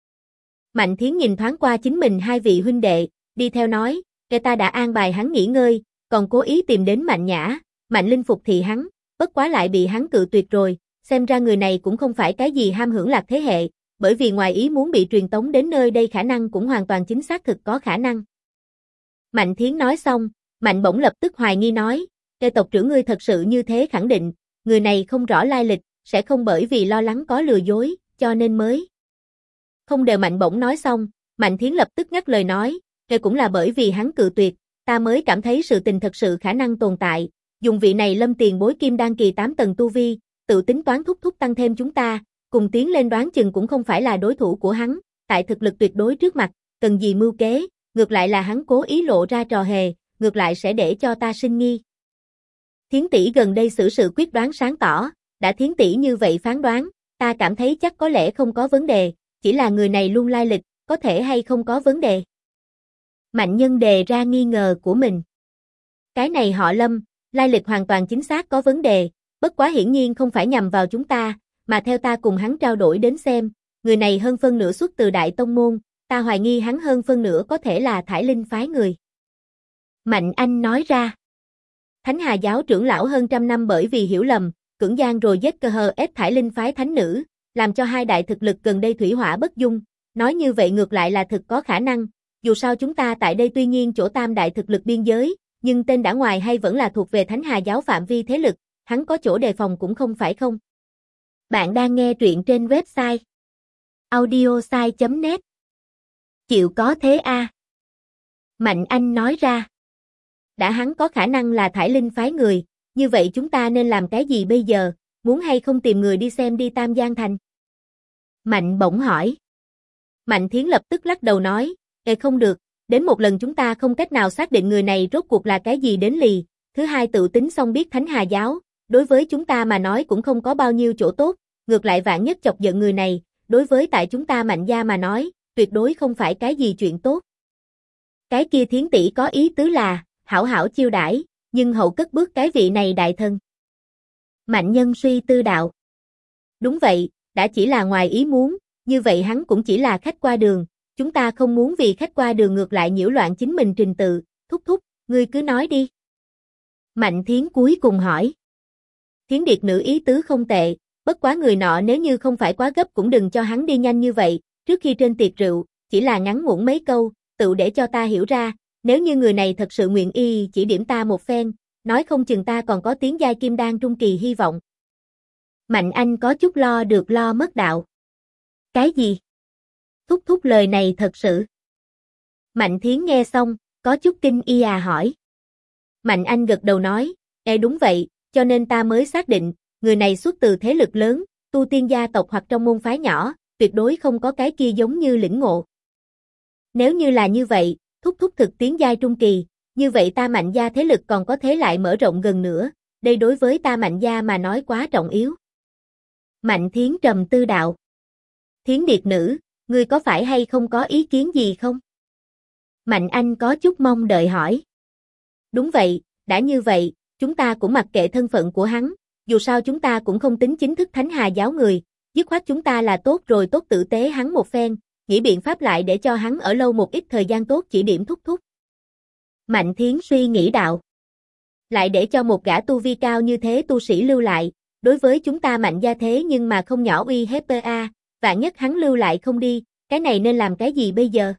Mạnh Thiến nhìn thoáng qua chính mình hai vị huynh đệ, đi theo nói, ta đã an bài hắn nghỉ ngơi, còn cố ý tìm đến Mạnh Nhã, Mạnh Linh phục thị hắn, bất quá lại bị hắn cự tuyệt rồi, xem ra người này cũng không phải cái gì ham hưởng lạc thế hệ, bởi vì ngoài ý muốn bị truyền tống đến nơi đây khả năng cũng hoàn toàn chính xác thực có khả năng. Mạnh Thiến nói xong, Mạnh Bổng lập tức hoài nghi nói, tộc trưởng ngươi thật sự như thế khẳng định, người này không rõ lai lịch, sẽ không bởi vì lo lắng có lừa dối, cho nên mới. Không đợi Mạnh Bổng nói xong, Mạnh Thiến lập tức ngắt lời nói, cũng là bởi vì hắn cự tuyệt, ta mới cảm thấy sự tình thật sự khả năng tồn tại, dùng vị này Lâm tiền bối kim đan kỳ 8 tầng tu vi, tự tính toán thúc thúc tăng thêm chúng ta, cùng tiến lên đoán chừng cũng không phải là đối thủ của hắn, tại thực lực tuyệt đối trước mặt, cần gì mưu kế, ngược lại là hắn cố ý lộ ra trò hề, ngược lại sẽ để cho ta sinh nghi. Thiến tỷ gần đây xử sự quyết đoán sáng tỏ, đã Thiến tỷ như vậy phán đoán, ta cảm thấy chắc có lẽ không có vấn đề, chỉ là người này luôn lai lịch, có thể hay không có vấn đề. Mạnh Nhân đề ra nghi ngờ của mình. Cái này họ Lâm, lai lịch hoàn toàn chính xác có vấn đề, bất quá hiển nhiên không phải nhằm vào chúng ta, mà theo ta cùng hắn trao đổi đến xem, người này hơn phân nửa xuất từ Đại Tông Môn, ta hoài nghi hắn hơn phân nửa có thể là Thải Linh phái người. Mạnh Anh nói ra. Thánh Hà giáo trưởng lão hơn trăm năm bởi vì hiểu lầm, cưỡng gian rồi giết cơ hờ ép Thải Linh phái thánh nữ, làm cho hai đại thực lực gần đây thủy hỏa bất dung, nói như vậy ngược lại là thực có khả năng, dù sao chúng ta tại đây tuy nhiên chỗ tam đại thực lực biên giới, nhưng tên đã ngoài hay vẫn là thuộc về Thánh Hà giáo phạm vi thế lực, hắn có chỗ đề phòng cũng không phải không. Bạn đang nghe truyện trên website audiosai.net. Chịu có thế a. Mạnh Anh nói ra. Đã hắn có khả năng là Thải Linh phái người, như vậy chúng ta nên làm cái gì bây giờ, muốn hay không tìm người đi xem đi Tam Giang Thành? Mạnh Bổng hỏi. Mạnh Thiến lập tức lắc đầu nói, không được, đến một lần chúng ta không cách nào xác định người này rốt cuộc là cái gì đến lì, thứ hai tự tính xong biết Thánh Hà giáo, đối với chúng ta mà nói cũng không có bao nhiêu chỗ tốt, ngược lại vạn nhất chọc giận người này, đối với tại chúng ta Mạnh gia mà nói, tuyệt đối không phải cái gì chuyện tốt. Cái kia Thiến tỷ có ý tứ là, hảo hảo chiêu đãi, nhưng hậu cất bước cái vị này đại thân. Mạnh Nhân suy tư đạo. Đúng vậy, đã chỉ là ngoài ý muốn, như vậy hắn cũng chỉ là khách qua đường, chúng ta không muốn vì khách qua đường ngược lại nhiễu loạn chính mình trình tự, thúc thúc, ngươi cứ nói đi. Mạnh Thiến cuối cùng hỏi. Thiến điệt nữ ý tứ không tệ, bất quá người nọ nếu như không phải quá gấp cũng đừng cho hắn đi nhanh như vậy, trước khi trên tiệc rượu, chỉ là ngắn ngủn mấy câu, tự để cho ta hiểu ra, nếu như người này thật sự nguyện y chỉ điểm ta một phen, nói không chừng ta còn có tiến giai kim đan trung kỳ hy vọng. Mạnh Anh có chút lo được lo mất đạo. Cái gì? Thúc thúc lời này thật sự. Mạnh Thiến nghe xong, có chút kinh y hỏi. Mạnh Anh gật đầu nói, đúng vậy, cho nên ta mới xác định, người này xuất từ thế lực lớn, tu tiên gia tộc hoặc trong môn phái nhỏ, tuyệt đối không có cái kia giống như lĩnh ngộ. Nếu như là như vậy, thúc thúc thực tiến giai trung kỳ, như vậy ta Mạnh gia thế lực còn có thế lại mở rộng gần nữa, đây đối với ta Mạnh gia mà nói quá trọng yếu. Mạnh Thiến trầm tư đạo. Thiến điệt nữ, ngươi có phải hay không có ý kiến gì không? Mạnh Anh có chút mong đợi hỏi. Đúng vậy, đã như vậy, chúng ta cũng mặc kệ thân phận của hắn, dù sao chúng ta cũng không tính chính thức Thánh Hà giáo người, dứt khoát chúng ta là tốt rồi tốt tử tế hắn một phen, nghĩ biện pháp lại để cho hắn ở lâu một ít thời gian tốt chỉ điểm thúc thúc. Mạnh Thiến suy nghĩ đạo. Lại để cho một gã tu vi cao như thế tu sĩ lưu lại, đối với chúng ta Mạnh gia thế nhưng mà không nhỏ uy hiếp a, vạn nhất hắn lưu lại không đi, cái này nên làm cái gì bây giờ?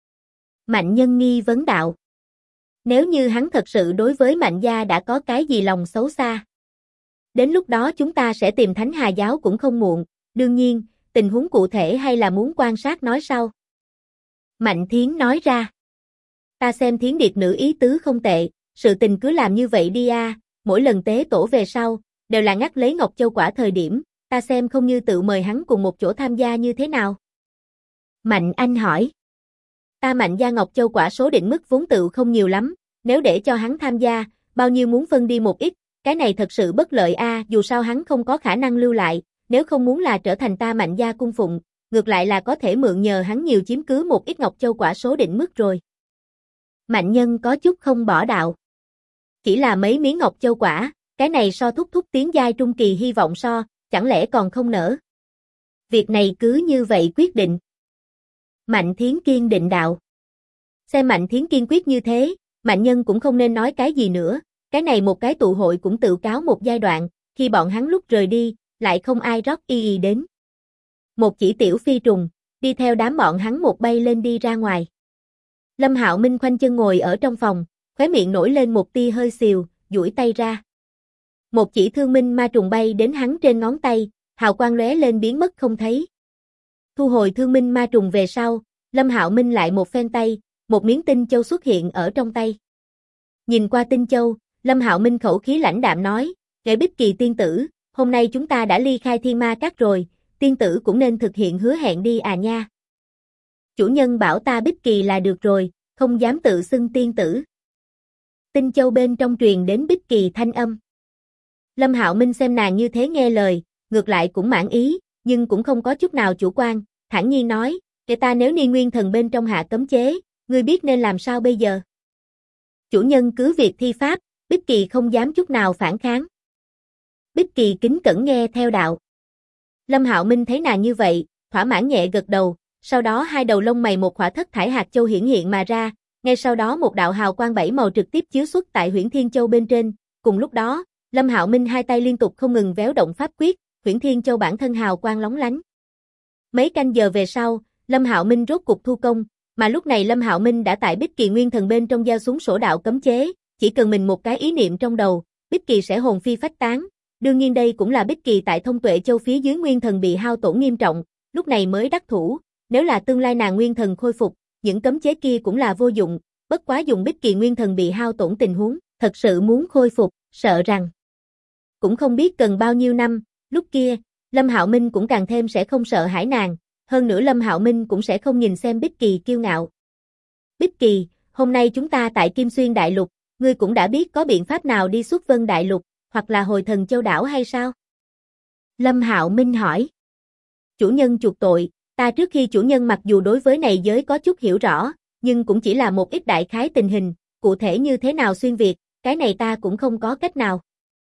Mạnh Nhân nghi vấn đạo. Nếu như hắn thật sự đối với Mạnh gia đã có cái gì lòng xấu xa, đến lúc đó chúng ta sẽ tìm Thánh Hà giáo cũng không muộn, đương nhiên, tình huống cụ thể hay là muốn quan sát nói sau. Mạnh Thiến nói ra. Ta xem Thiến Điệt nữ ý tứ không tệ, sự tình cứ làm như vậy đi a, mỗi lần tế tổ về sau, đều là ngắt lấy Ngọc Châu quả thời điểm, ta xem không như tự mời hắn cùng một chỗ tham gia như thế nào. Mạnh Anh hỏi. Ta Mạnh gia Ngọc Châu quả số định mức vốn tự không nhiều lắm, nếu để cho hắn tham gia, bao nhiêu muốn phân đi một ít, cái này thật sự bất lợi a, dù sao hắn không có khả năng lưu lại, nếu không muốn là trở thành ta Mạnh gia cung phụng, ngược lại là có thể mượn nhờ hắn nhiều chiếm cứ một ít Ngọc Châu quả số định mức rồi. Mạnh Nhân có chút không bỏ đạo. Chỉ là mấy miếng Ngọc Châu quả, cái này so thúc tiến giai trung kỳ hy vọng so, chẳng lẽ còn không nỡ. Việc này cứ như vậy quyết định. Mạnh Thiến kiên định đạo. Xem Mạnh Thiến kiên quyết như thế, Mạnh Nhân cũng không nên nói cái gì nữa, cái này một cái tụ hội cũng tự cáo một giai đoạn, khi bọn hắn lúc rời đi, lại không ai rót y đến. Một chỉ tiểu phi trùng, đi theo đám bọn hắn một bay lên đi ra ngoài. Lâm Hạo Minh khoanh chân ngồi ở trong phòng, khóe miệng nổi lên một tia hơi xìu, duỗi tay ra. Một chỉ thương minh ma trùng bay đến hắn trên ngón tay, hào quang lóe lên biến mất không thấy. Thu hồi thương minh ma trùng về sau, Lâm Hạo Minh lại một phen tay, một miếng tinh châu xuất hiện ở trong tay. Nhìn qua tinh châu, Lâm Hạo Minh khẩu khí lãnh đạm nói, "Nghệ Bích Kỳ tiên tử, hôm nay chúng ta đã ly khai Thiên Ma Các rồi, tiên tử cũng nên thực hiện hứa hẹn đi à nha." Chủ nhân bảo ta Bích Kỳ là được rồi, không dám tự xưng tiên tử. Tinh châu bên trong truyền đến Bích Kỳ thanh âm. Lâm Hạo Minh xem nàng như thế nghe lời, ngược lại cũng mãn ý, nhưng cũng không có chút nào chủ quan, thản nhiên nói, "Kể ta nếu Ni Nguyên Thần bên trong hạ cấm chế, ngươi biết nên làm sao bây giờ?" Chủ nhân cứ việc thi pháp, Bích Kỳ không dám chút nào phản kháng. Bích Kỳ kính cẩn nghe theo đạo. Lâm Hạo Minh thấy nàng như vậy, thỏa mãn nhẹ gật đầu, sau đó hai đầu lông mày một khỏa thất thải hạt châu hiển hiện mà ra, ngay sau đó một đạo hào quang bảy màu trực tiếp chiếu xuất tại Huyễn Thiên Châu bên trên, cùng lúc đó, Lâm Hạo Minh hai tay liên tục không ngừng véo động pháp quyết, Huyễn Thiên Châu bản thân hào quang lóng lánh. Mấy canh giờ về sau, Lâm Hạo Minh rốt cục thu công, mà lúc này Lâm Hạo Minh đã tại Bích Kỳ Nguyên Thần bên trong gieo xuống sổ đạo cấm chế, chỉ cần mình một cái ý niệm trong đầu, Bích Kỳ sẽ hồn phi phách tán. Đương nhiên đây cũng là Bích Kỳ tại Thông Tuệ Châu phía dưới Nguyên Thần bị hao tổn nghiêm trọng, lúc này mới đắc thủ, nếu là tương lai nàng Nguyên Thần khôi phục, những cấm chế kia cũng là vô dụng, bất quá dùng Bích Kỳ Nguyên Thần bị hao tổn tình huống, thật sự muốn khôi phục, sợ rằng cũng không biết cần bao nhiêu năm, lúc kia, Lâm Hạo Minh cũng càng thêm sẽ không sợ hãi nàng, hơn nữa Lâm Hạo Minh cũng sẽ không nhìn xem Bích Kỳ kiêu ngạo. Bích Kỳ, hôm nay chúng ta tại Kim Xuyên Đại Lục, ngươi cũng đã biết có biện pháp nào đi xuất Vân Đại Lục, hoặc là hồi Thần Châu đảo hay sao? Lâm Hạo Minh hỏi. Chủ nhân chuộc tội, ta trước khi chủ nhân mặc dù đối với này giới có chút hiểu rõ, nhưng cũng chỉ là một ít đại khái tình hình, cụ thể như thế nào xuyên Việt, cái này ta cũng không có cách nào.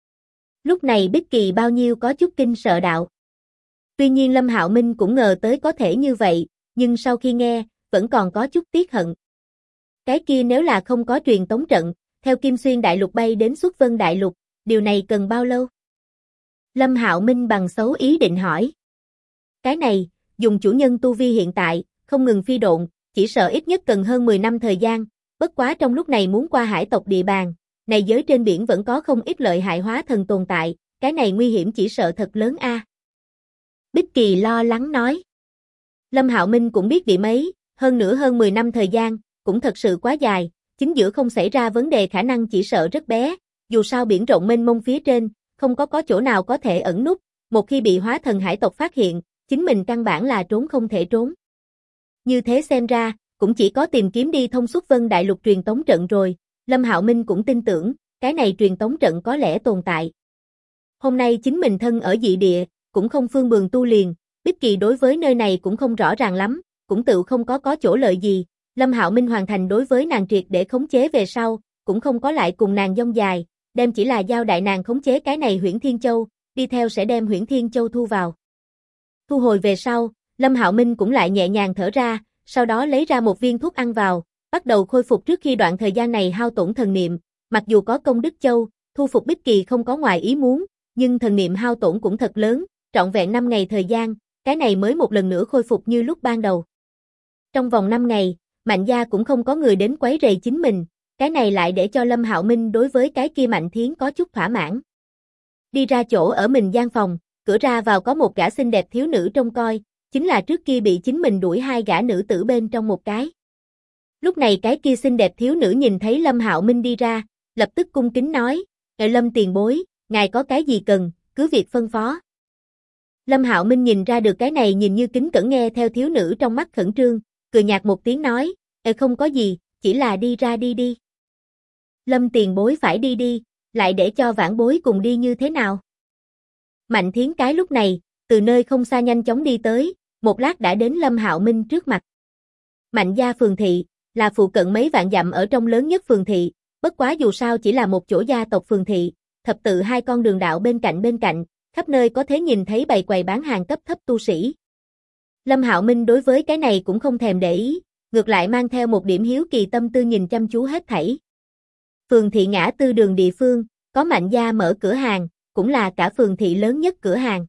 Lúc này Bích Kỳ bao nhiêu có chút kinh sợ đạo. Tuy nhiên Lâm Hạo Minh cũng ngờ tới có thể như vậy, nhưng sau khi nghe, vẫn còn có chút tiếc hận. Cái kia nếu là không có truyền tống trận, theo Kim Xuyên Đại Lục bay đến Xuất Vân Đại Lục, điều này cần bao lâu? Lâm Hạo Minh bằng xấu ý định hỏi. Cái này, dùng chủ nhân tu vi hiện tại, không ngừng phi độn, chỉ sợ ít nhất cần hơn 10 năm thời gian, bất quá trong lúc này muốn qua hải tộc địa bàn, này giới trên biển vẫn có không ít lợi hại hóa thần tồn tại, cái này nguy hiểm chỉ sợ thật lớn a. Bích Kỳ lo lắng nói. Lâm Hạo Minh cũng biết điểm ấy, hơn nữa hơn 10 năm thời gian, cũng thật sự quá dài, chính giữa không xảy ra vấn đề khả năng chỉ sợ rất bé, dù sao biển rộng mênh mông phía trên, không có chỗ nào có thể ẩn núp, một khi bị hóa thần hải tộc phát hiện, chính mình căn bản là trốn không thể trốn. Như thế xem ra, cũng chỉ có tìm kiếm đi thông Xuất Vân Đại Lục truyền tống trận rồi, Lâm Hạo Minh cũng tin tưởng, cái này truyền tống trận có lẽ tồn tại. Hôm nay chính mình thân ở dị địa, cũng không phương bường tu liền, Bích Kỳ đối với nơi này cũng không rõ ràng lắm, cũng tự không có chỗ lợi gì, Lâm Hạo Minh hoàn thành đối với nàng triệt để khống chế về sau, cũng không có lại cùng nàng dông dài, đem chỉ là giao đại nàng khống chế cái này Huyễn Thiên Châu, đi theo sẽ đem Huyễn Thiên Châu thu vào. Thu hồi về sau, Lâm Hạo Minh cũng lại nhẹ nhàng thở ra, sau đó lấy ra một viên thuốc ăn vào, bắt đầu khôi phục trước khi đoạn thời gian này hao tổn thần niệm, mặc dù có công đức châu, Thu phục Bích Kỳ không có ngoài ý muốn, nhưng thần niệm hao tổn cũng thật lớn, trọn vẹn 5 ngày thời gian, cái này mới một lần nữa khôi phục như lúc ban đầu. Trong vòng 5 ngày, Mạnh gia cũng không có người đến quấy rầy chính mình, cái này lại để cho Lâm Hạo Minh đối với cái kia Mạnh Thiến có chút thỏa mãn. Đi ra chỗ ở mình gian phòng, cửa ra vào có một gã xinh đẹp thiếu nữ trông coi, chính là trước kia bị chính mình đuổi hai gã nữ tử bên trong một cái. Lúc này cái kia xinh đẹp thiếu nữ nhìn thấy Lâm Hạo Minh đi ra, lập tức cung kính nói, Lâm tiền bối, ngài có cái gì cần, cứ việc phân phó. Lâm Hạo Minh nhìn ra được cái này nhìn như kính cẩn nghe theo thiếu nữ trong mắt khẩn trương, cười nhạt một tiếng nói, không có gì, chỉ là đi ra đi đi. Lâm tiền bối phải đi đi, lại để cho vãn bối cùng đi như thế nào? Mạnh Thiến cái lúc này, từ nơi không xa nhanh chóng đi tới, một lát đã đến Lâm Hạo Minh trước mặt. Mạnh gia phường thị, là phụ cận mấy vạn dặm ở trong lớn nhất phường thị, bất quá dù sao chỉ là một chỗ gia tộc phường thị, thập tự hai con đường đạo bên cạnh, khắp nơi có thể nhìn thấy bày quầy bán hàng cấp thấp tu sĩ. Lâm Hạo Minh đối với cái này cũng không thèm để ý, ngược lại mang theo một điểm hiếu kỳ tâm tư nhìn chăm chú hết thảy. Phường thị ngã tư đường địa phương, có Mạnh gia mở cửa hàng, cũng là cả phường thị lớn nhất cửa hàng.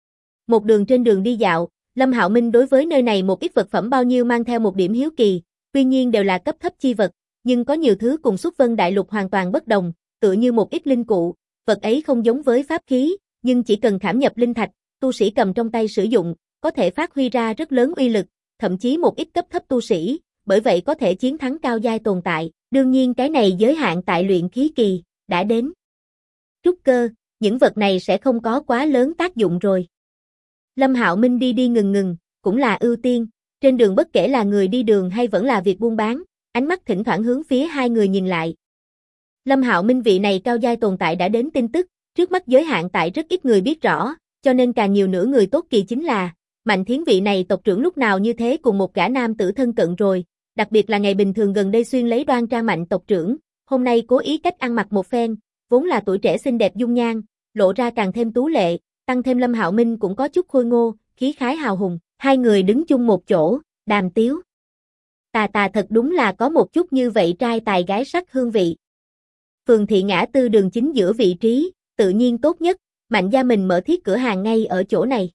Một đường trên đường đi dạo, Lâm Hạo Minh đối với nơi này một ít vật phẩm bao nhiêu mang theo một điểm hiếu kỳ, tuy nhiên đều là cấp thấp chi vật, nhưng có nhiều thứ cùng Xuất Vân Đại Lục hoàn toàn bất đồng, tựa như một ít linh cụ, vật ấy không giống với pháp khí, nhưng chỉ cần khảm nhập linh thạch, tu sĩ cầm trong tay sử dụng, có thể phát huy ra rất lớn uy lực, thậm chí một ít cấp thấp tu sĩ, bởi vậy có thể chiến thắng cao giai tồn tại, đương nhiên cái này giới hạn tại luyện khí kỳ, đã đến trúc cơ, những vật này sẽ không có quá lớn tác dụng rồi. Lâm Hạo Minh đi ngừng, cũng là ưu tiên, trên đường bất kể là người đi đường hay vẫn là việc buôn bán, ánh mắt thỉnh thoảng hướng phía hai người nhìn lại. Lâm Hạo Minh vị này cao giai tồn tại đã đến tin tức, trước mắt giới hạn tại rất ít người biết rõ, cho nên càng nhiều nữa người tốt kỳ chính là, Mạnh Thiến vị này tộc trưởng lúc nào như thế cùng một gã nam tử thân cận rồi, đặc biệt là ngày bình thường gần đây xuyên lấy đoan trang Mạnh tộc trưởng, hôm nay cố ý cách ăn mặc một phen, vốn là tuổi trẻ xinh đẹp dung nhan, lộ ra càng thêm tú lệ, tăng thêm Lâm Hạo Minh cũng có chút khôi ngô, khí khái hào hùng, hai người đứng chung một chỗ, đàm tiếu. Tà thật đúng là có một chút như vậy trai tài gái sắc hương vị. Phường thị ngã tư đường chính giữa vị trí, tự nhiên tốt nhất, Mạnh gia mình mở thiết cửa hàng ngay ở chỗ này.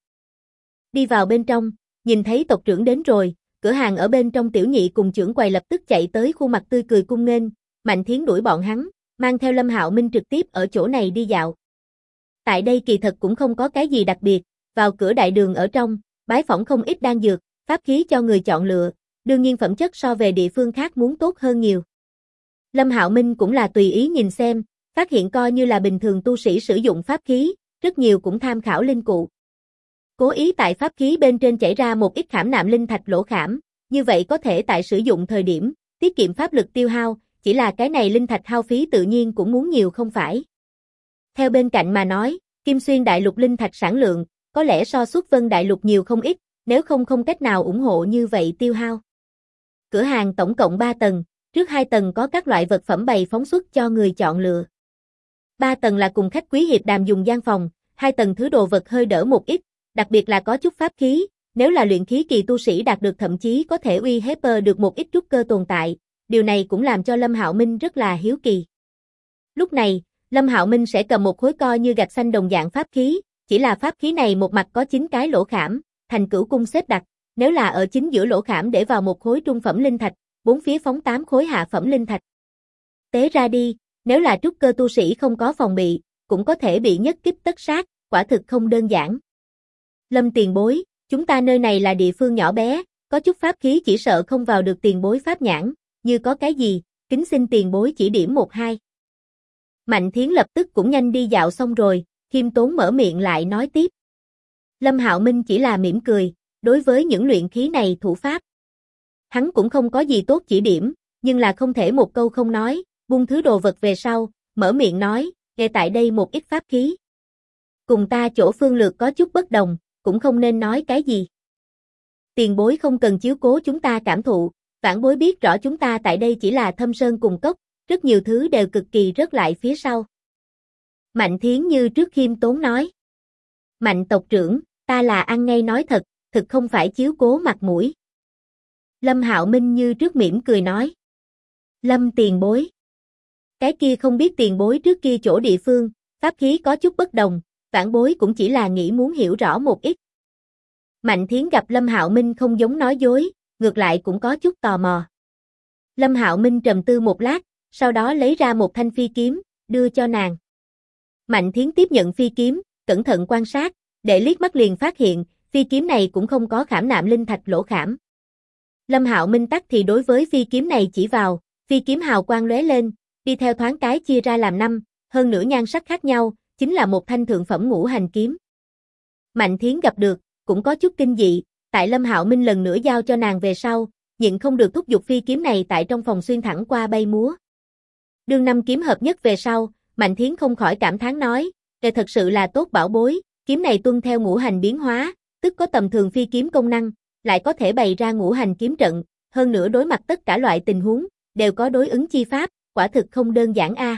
Đi vào bên trong, nhìn thấy tộc trưởng đến rồi, cửa hàng ở bên trong tiểu nhị cùng trưởng quầy lập tức chạy tới khuôn mặt tươi cười cung nghênh, Mạnh Thiến đuổi bọn hắn, mang theo Lâm Hạo Minh trực tiếp ở chỗ này đi dạo. Tại đây kỳ thật cũng không có cái gì đặc biệt, vào cửa đại đường ở trong, bái phỏng không ít đan dược, pháp khí cho người chọn lựa, đương nhiên phẩm chất so về địa phương khác muốn tốt hơn nhiều. Lâm Hạo Minh cũng là tùy ý nhìn xem, phát hiện coi như là bình thường tu sĩ sử dụng pháp khí, rất nhiều cũng tham khảo linh cụ. Cố ý tại pháp khí bên trên chảy ra một ít khảm nạm linh thạch lỗ khảm, như vậy có thể tại sử dụng thời điểm, tiết kiệm pháp lực tiêu hao, chỉ là cái này linh thạch hao phí tự nhiên cũng muốn nhiều không phải. Theo bên cạnh mà nói, Kim Xuyên Đại Lục linh thạch sản lượng, có lẽ so Xuất Vân Đại Lục nhiều không ít, nếu không cách nào ủng hộ như vậy tiêu hao. Cửa hàng tổng cộng 3 tầng, trước 2 tầng có các loại vật phẩm bày phóng xuất cho người chọn lựa. 3 tầng là cùng khách quý hiệp đàm dùng gian phòng, 2 tầng thứ đồ vật hơi đỡ một ít, đặc biệt là có chút pháp khí, nếu là luyện khí kỳ tu sĩ đạt được thậm chí có thể uy hiếp được một ít trúc cơ tồn tại, điều này cũng làm cho Lâm Hạo Minh rất là hiếu kỳ. Lúc này, Lâm Hạo Minh sẽ cầm một khối coi như gạch xanh đồng dạng pháp khí, chỉ là pháp khí này một mặt có 9 cái lỗ khảm, thành cửu cung xếp đặt, nếu là ở chính giữa lỗ khảm để vào một khối trung phẩm linh thạch, bốn phía phóng 8 khối hạ phẩm linh thạch. Tế ra đi, nếu là trúc cơ tu sĩ không có phòng bị, cũng có thể bị nhất kích tất sát, quả thực không đơn giản. Lâm tiền bối, chúng ta nơi này là địa phương nhỏ bé, có chút pháp khí chỉ sợ không vào được tiền bối pháp nhãn, như có cái gì, kính xin tiền bối chỉ điểm một hai. Mạnh Thiến lập tức cũng nhanh đi dạo xong rồi, khiêm tốn mở miệng lại nói tiếp. Lâm Hạo Minh chỉ là mỉm cười, đối với những luyện khí này thủ pháp. Hắn cũng không có gì tốt chỉ điểm, nhưng là không thể một câu không nói, buông thứ đồ vật về sau, mở miệng nói, nghe tại đây một ít pháp khí. Cùng ta chỗ phương lược có chút bất đồng, cũng không nên nói cái gì. Tiền bối không cần chiếu cố chúng ta cảm thụ, vãn bối biết rõ chúng ta tại đây chỉ là thâm sơn cùng cốc, rất nhiều thứ đều cực kỳ rớt lại phía sau. Mạnh Thiến như trước khiêm tốn nói. Mạnh tộc trưởng, ta là ăn ngay nói thật, thực không phải chiếu cố mặt mũi. Lâm Hạo Minh như trước mỉm cười nói. Lâm tiền bối. Cái kia không biết tiền bối trước kia chỗ địa phương, pháp khí có chút bất đồng, vãn bối cũng chỉ là nghĩ muốn hiểu rõ một ít. Mạnh Thiến gặp Lâm Hạo Minh không giống nói dối, ngược lại cũng có chút tò mò. Lâm Hạo Minh trầm tư một lát, sau đó lấy ra một thanh phi kiếm, đưa cho nàng. Mạnh Thiến tiếp nhận phi kiếm, cẩn thận quan sát, để liếc mắt liền phát hiện, phi kiếm này cũng không có khảm nạm linh thạch lỗ khảm. Lâm Hạo Minh tắc thì đối với phi kiếm này chỉ vào, phi kiếm hào quang lóe lên, đi theo thoáng cái chia ra làm 5, hơn nữa nhan sắc khác nhau, chính là một thanh thượng phẩm ngũ hành kiếm. Mạnh Thiến gặp được, cũng có chút kinh dị, tại Lâm Hạo Minh lần nữa giao cho nàng về sau, nhịn không được thúc giục phi kiếm này tại trong phòng xuyên thẳng qua bay múa. Đương 5 kiếm hợp nhất về sau, Mạnh Thiến không khỏi cảm thán nói, "Đây thật sự là tốt bảo bối, kiếm này tuân theo ngũ hành biến hóa, tức có tầm thường phi kiếm công năng, lại có thể bày ra ngũ hành kiếm trận, hơn nữa đối mặt tất cả loại tình huống, đều có đối ứng chi pháp, quả thực không đơn giản a."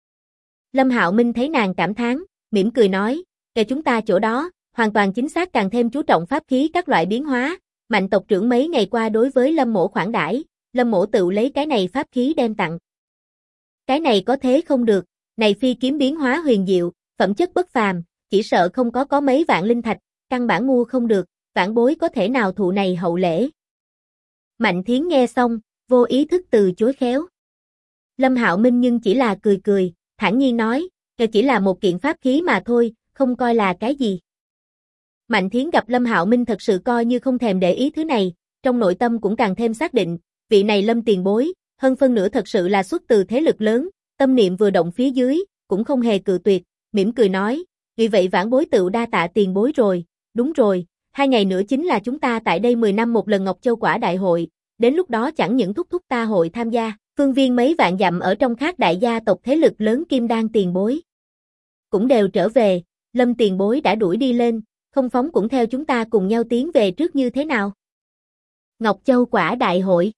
Lâm Hạo Minh thấy nàng cảm thán, mỉm cười nói, "Kể chúng ta chỗ đó, hoàn toàn chính xác càng thêm chú trọng pháp khí các loại biến hóa, Mạnh tộc trưởng mấy ngày qua đối với Lâm mỗ khoản đãi, Lâm mỗ tự lấy cái này pháp khí đem tặng." "Cái này có thế không được, này phi kiếm biến hóa huyền diệu, phẩm chất bất phàm, chỉ sợ không có mấy vạn linh thạch, căn bản mua không được, vãn bối có thể nào thụ này hậu lễ." Mạnh Thiến nghe xong, vô ý thức từ chối khéo. Lâm Hạo Minh nhưng chỉ là cười cười, thản nhiên nói, "Đây chỉ là một kiện pháp khí mà thôi, không coi là cái gì." Mạnh Thiến gặp Lâm Hạo Minh thật sự coi như không thèm để ý thứ này, trong nội tâm cũng càng thêm xác định, vị này Lâm tiền bối, hơn phân nửa thật sự là xuất từ thế lực lớn, tâm niệm vừa động phía dưới, cũng không hề cự tuyệt, mỉm cười nói, "Vì vậy vãn bối tự đa tạ tiền bối rồi, đúng rồi, 2 ngày nữa chính là chúng ta tại đây 10 năm một lần Ngọc Châu Quả Đại hội, đến lúc đó chẳng những thúc ta hội tham gia, phương viên mấy vạn dặm ở trong khác đại gia tộc thế lực lớn Kim Đan tiền bối cũng đều trở về, Lâm tiền bối đã đuổi đi lên, không phóng cũng theo chúng ta cùng nhau tiến về trước như thế nào?" Ngọc Châu Quả Đại hội.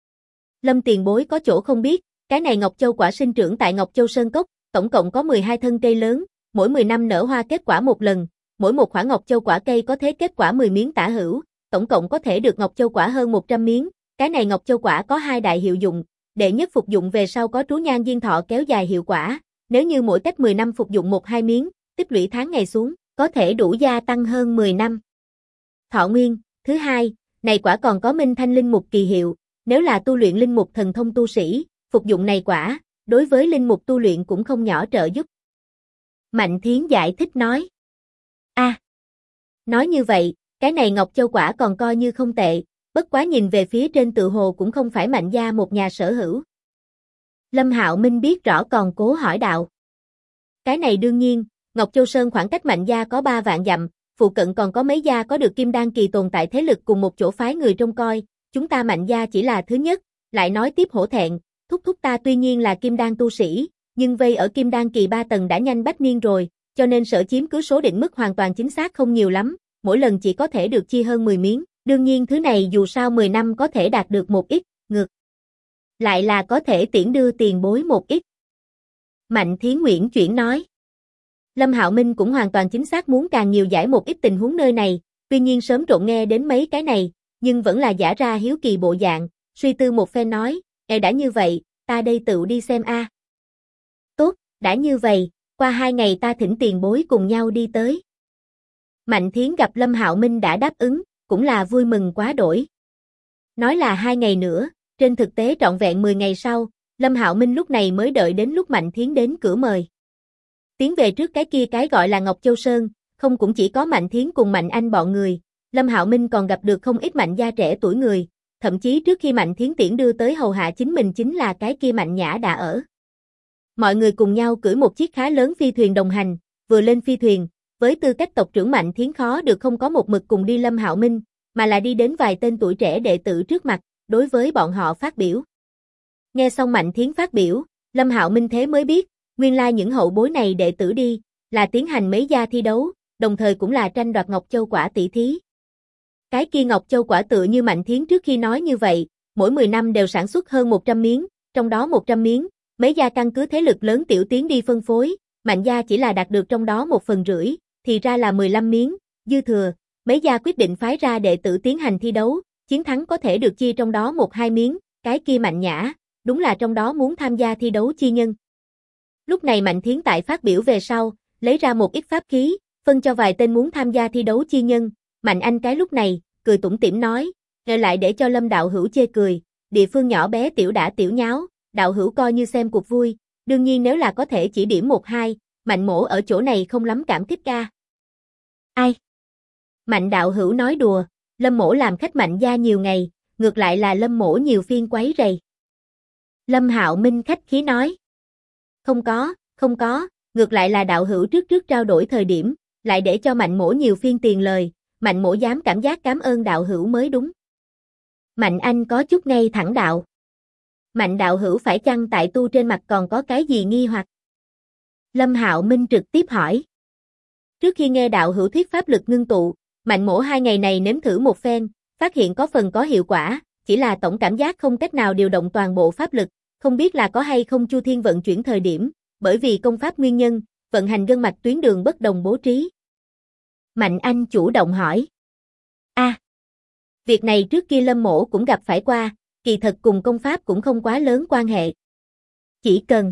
Lâm tiền bối có chỗ không biết, cái này Ngọc Châu Quả sinh trưởng tại Ngọc Châu Sơn Cốc, tổng cộng có 12 thân cây lớn, mỗi 10 năm nở hoa kết quả một lần, mỗi một quả Ngọc Châu Quả cây có thế kết quả 10 miếng tả hữu, tổng cộng có thể được Ngọc Châu Quả hơn 100 miếng, cái này Ngọc Châu Quả có 2 đại hiệu dụng, đệ nhất phục dụng về sau có trú nhan diên thọ kéo dài hiệu quả, nếu như mỗi cách 10 năm phục dụng 1-2 miếng, tích lũy tháng ngày xuống, có thể đủ gia tăng hơn 10 năm thọ nguyên. Thứ hai, này quả còn có minh thanh linh mục kỳ hiệu, nếu là tu luyện linh mục thần thông tu sĩ, phục dụng này quả, đối với linh mục tu luyện cũng không nhỏ trợ giúp. Mạnh Thiến giải thích nói. Nói như vậy, cái này Ngọc Châu Quả còn coi như không tệ, bất quá nhìn về phía trên tự hồ cũng không phải Mạnh gia một nhà sở hữu. Lâm Hạo Minh biết rõ còn cố hỏi đạo. Cái này đương nhiên, Ngọc Châu Sơn khoảng cách Mạnh gia có 3 vạn dặm, phụ cận còn có mấy gia có được kim đan kỳ tồn tại thế lực cùng một chỗ phái người trông coi, chúng ta Mạnh gia chỉ là thứ nhất, lại nói tiếp hổ thẹn, thúc ta tuy nhiên là kim đan tu sĩ, nhưng vây ở kim đan kỳ 3 tầng đã nhanh bách niên rồi, cho nên sở chiếm cứ số định mức hoàn toàn chính xác không nhiều lắm, mỗi lần chỉ có thể được chia hơn 10 miếng, đương nhiên thứ này dù sao 10 năm có thể đạt được một ít, ngược lại là có thể tiễn đưa tiền bối một ít. Mạnh Thiến Nguyễn chuyển nói. Lâm Hạo Minh cũng hoàn toàn chính xác muốn càng nhiều giải một ít tình huống nơi này, tuy nhiên sớm trộn nghe đến mấy cái này, nhưng vẫn là giả ra hiếu kỳ bộ dạng, suy tư một phen nói, đã như vậy, ta đây tự đi xem a." "Tốt, đã như vậy, qua 2 ngày ta thỉnh tiền bối cùng nhau đi tới." Mạnh Thiến gặp Lâm Hạo Minh đã đáp ứng, cũng là vui mừng quá đổi. Nói là 2 ngày nữa, trên thực tế trọn vẹn 10 ngày sau, Lâm Hạo Minh lúc này mới đợi đến lúc Mạnh Thiến đến cửa mời. Tiến về trước cái kia cái gọi là Ngọc Châu Sơn, không cũng chỉ có Mạnh Thiến cùng Mạnh Anh bọn người, Lâm Hạo Minh còn gặp được không ít Mạnh gia trẻ tuổi người, thậm chí trước khi Mạnh Thiến tiễn đưa tới hầu hạ chính mình chính là cái kia Mạnh Nhã đã ở. Mọi người cùng nhau cưỡi một chiếc khá lớn phi thuyền đồng hành, vừa lên phi thuyền, với tư cách tộc trưởng Mạnh Thiến khó được không có một mực cùng đi Lâm Hạo Minh, mà là đi đến vài tên tuổi trẻ đệ tử trước mặt, đối với bọn họ phát biểu. Nghe xong Mạnh Thiến phát biểu, Lâm Hạo Minh thế mới biết, nguyên lai những hậu bối này đệ tử đi, là tiến hành mấy gia thi đấu, đồng thời cũng là tranh đoạt Ngọc Châu Quả tỷ thí. Cái kia Ngọc Châu Quả tựa như Mạnh Thiến trước khi nói như vậy, mỗi 10 năm đều sản xuất hơn 100 miếng, trong đó 100 miếng, mấy gia căn cứ thế lực lớn tiểu tiến đi phân phối, Mạnh gia chỉ là đạt được trong đó 1/10, thì ra là 15 miếng, dư thừa, mấy gia quyết định phái ra đệ tử tiến hành thi đấu, chiến thắng có thể được chia trong đó 1-2 miếng, cái kia Mạnh Nhã, đúng là trong đó muốn tham gia thi đấu chi nhân. Lúc này Mạnh Thiến tại phát biểu về sau, lấy ra một ít pháp khí, phân cho vài tên muốn tham gia thi đấu chi nhân. Mạnh Anh cái lúc này, cười tủm tỉm nói, lại để cho Lâm đạo hữu chê cười, địa phương nhỏ bé tiểu đã tiểu nháo, đạo hữu coi như xem cuộc vui, đương nhiên nếu là có thể chỉ điểm một hai, Mạnh mỗ ở chỗ này không lắm cảm kích ca. Ai? Mạnh đạo hữu nói đùa, Lâm mỗ làm khách Mạnh gia nhiều ngày, ngược lại là Lâm mỗ nhiều phiên quấy rầy. Lâm Hạo Minh khách khí nói. Không có, ngược lại là đạo hữu trước trao đổi thời điểm, lại để cho Mạnh mỗ nhiều phiên tiền lời, Mạnh mỗ dám cảm giác cảm ơn đạo hữu mới đúng. Mạnh Anh có chút ngay thẳng đạo. Mạnh đạo hữu phải chăng tại tu trên mặt còn có cái gì nghi hoặc? Lâm Hạo Minh trực tiếp hỏi. Trước khi nghe đạo hữu thuyết pháp lực ngưng tụ, Mạnh mỗ 2 ngày này nếm thử một phen, phát hiện có phần có hiệu quả, chỉ là tổng cảm giác không cách nào điều động toàn bộ pháp lực, không biết là có hay không Chu Thiên vận chuyển thời điểm, bởi vì công pháp nguyên nhân, vận hành gân mạch tuyến đường bất đồng bố trí. Mạnh Anh chủ động hỏi. Việc này trước kia Lâm mỗ cũng gặp phải qua, kỳ thật cùng công pháp cũng không quá lớn quan hệ. Chỉ cần.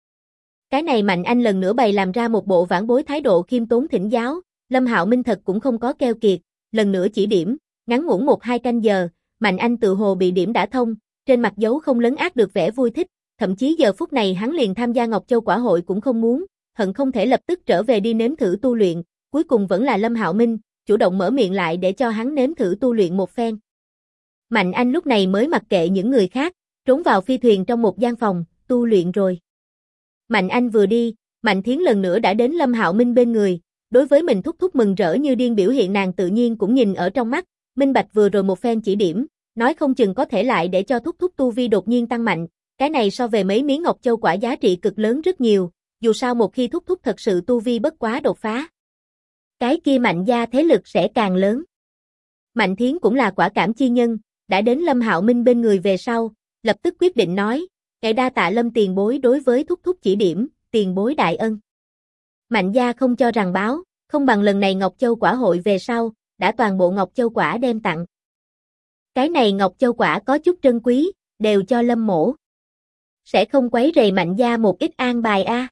Cái này Mạnh Anh lần nữa bày làm ra một bộ vãn bối thái độ khiêm tốn thỉnh giáo, Lâm Hạo Minh thật cũng không có keo kiệt, lần nữa chỉ điểm, ngắn ngủn 1-2 canh giờ, Mạnh Anh tự hồ bị điểm đã thông, trên mặt dấu không lấn át được vẻ vui thích, thậm chí giờ phút này hắn liền tham gia Ngọc Châu Quả hội cũng không muốn, hận không thể lập tức trở về đi nếm thử tu luyện, cuối cùng vẫn là Lâm Hạo Minh chủ động mở miệng lại để cho hắn nếm thử tu luyện một phen. Mạnh Anh lúc này mới mặc kệ những người khác, trốn vào phi thuyền trong một gian phòng, tu luyện rồi. Mạnh Anh vừa đi, Mạnh Thiến lần nữa đã đến Lâm Hạo Minh bên người, đối với mình thúc thúc mừng rỡ như điên biểu hiện nàng tự nhiên cũng nhìn ở trong mắt, minh bạch vừa rồi một phen chỉ điểm, nói không chừng có thể lại để cho thúc thúc tu vi đột nhiên tăng mạnh, cái này so về mấy miếng Ngọc Châu Quả giá trị cực lớn rất nhiều, dù sao một khi thúc thúc thật sự tu vi bất quá đột phá, cái kia Mạnh gia thế lực sẽ càng lớn. Mạnh Thiến cũng là quả cảm chi nhân, đã đến Lâm Hạo Minh bên người về sau, lập tức quyết định nói, ngài đa tạ Lâm tiền bối đối với thúc thúc chỉ điểm, tiền bối đại ân. Mạnh gia không cho rằng báo, không bằng lần này Ngọc Châu Quả hội về sau, đã toàn bộ Ngọc Châu Quả đem tặng. Cái này Ngọc Châu Quả có chút trân quý, đều cho Lâm mỗ. Sẽ không quấy rầy Mạnh gia một ít an bài a.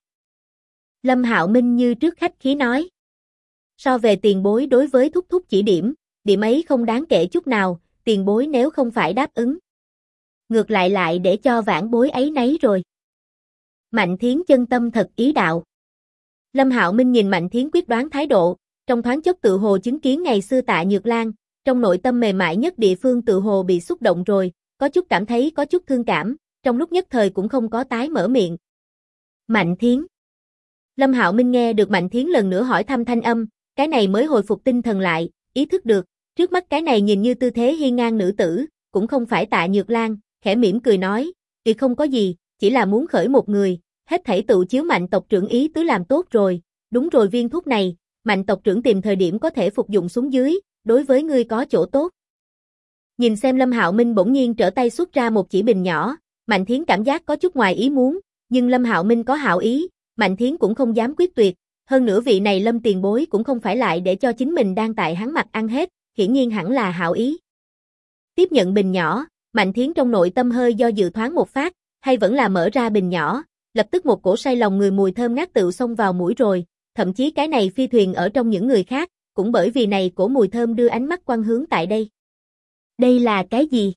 Lâm Hạo Minh như trước khách khí nói. So về tiền bối đối với thúc thúc chỉ điểm, điểm ấy không đáng kể chút nào, tiền bối nếu không phải đáp ứng. Ngược lại để cho vãn bối ấy nấy rồi. Mạnh Thiến chân tâm thật ý đạo. Lâm Hạo Minh nhìn Mạnh Thiến quyết đoán thái độ, trong thoáng chốc tự hồ chứng kiến ngày xưa Tạ Nhược Lan, trong nội tâm mềm mại nhất địa phương tự hồ bị xúc động rồi, có chút cảm thấy có chút thương cảm, trong lúc nhất thời cũng không có tái mở miệng. Mạnh Thiến. Lâm Hạo Minh nghe được Mạnh Thiến lần nữa hỏi thăm thanh âm, cái này mới hồi phục tinh thần lại, ý thức được, trước mắt cái này nhìn như tư thế hiên ngang nữ tử, cũng không phải Tạ Nhược Lan, khẽ mỉm cười nói, "Vì không có gì, chỉ là muốn khởi một người, hết thảy tự chiếu Mạnh tộc trưởng ý tứ làm tốt rồi, đúng rồi viên thuốc này, Mạnh tộc trưởng tìm thời điểm có thể phục dụng xuống dưới, đối với ngươi có chỗ tốt." Nhìn xem Lâm Hạo Minh bỗng nhiên trở tay xuất ra một chỉ bình nhỏ, Mạnh Thiến cảm giác có chút ngoài ý muốn, nhưng Lâm Hạo Minh có hảo ý, Mạnh Thiến cũng không dám quyết tuyệt, hơn nữa vị này Lâm tiền bối cũng không phải lại để cho chính mình đang tại hắn mặt ăn hết, hiển nhiên hẳn là hảo ý. Tiếp nhận bình nhỏ, Mạnh Thiến trong nội tâm hơi do dự thoáng một phát, hay vẫn là mở ra bình nhỏ, lập tức một cổ say lòng người mùi thơm ngát tự xông vào mũi rồi, thậm chí cái này phi thuyền ở trong những người khác, cũng bởi vì này cổ mùi thơm đưa ánh mắt quan hướng tại đây. Đây là cái gì?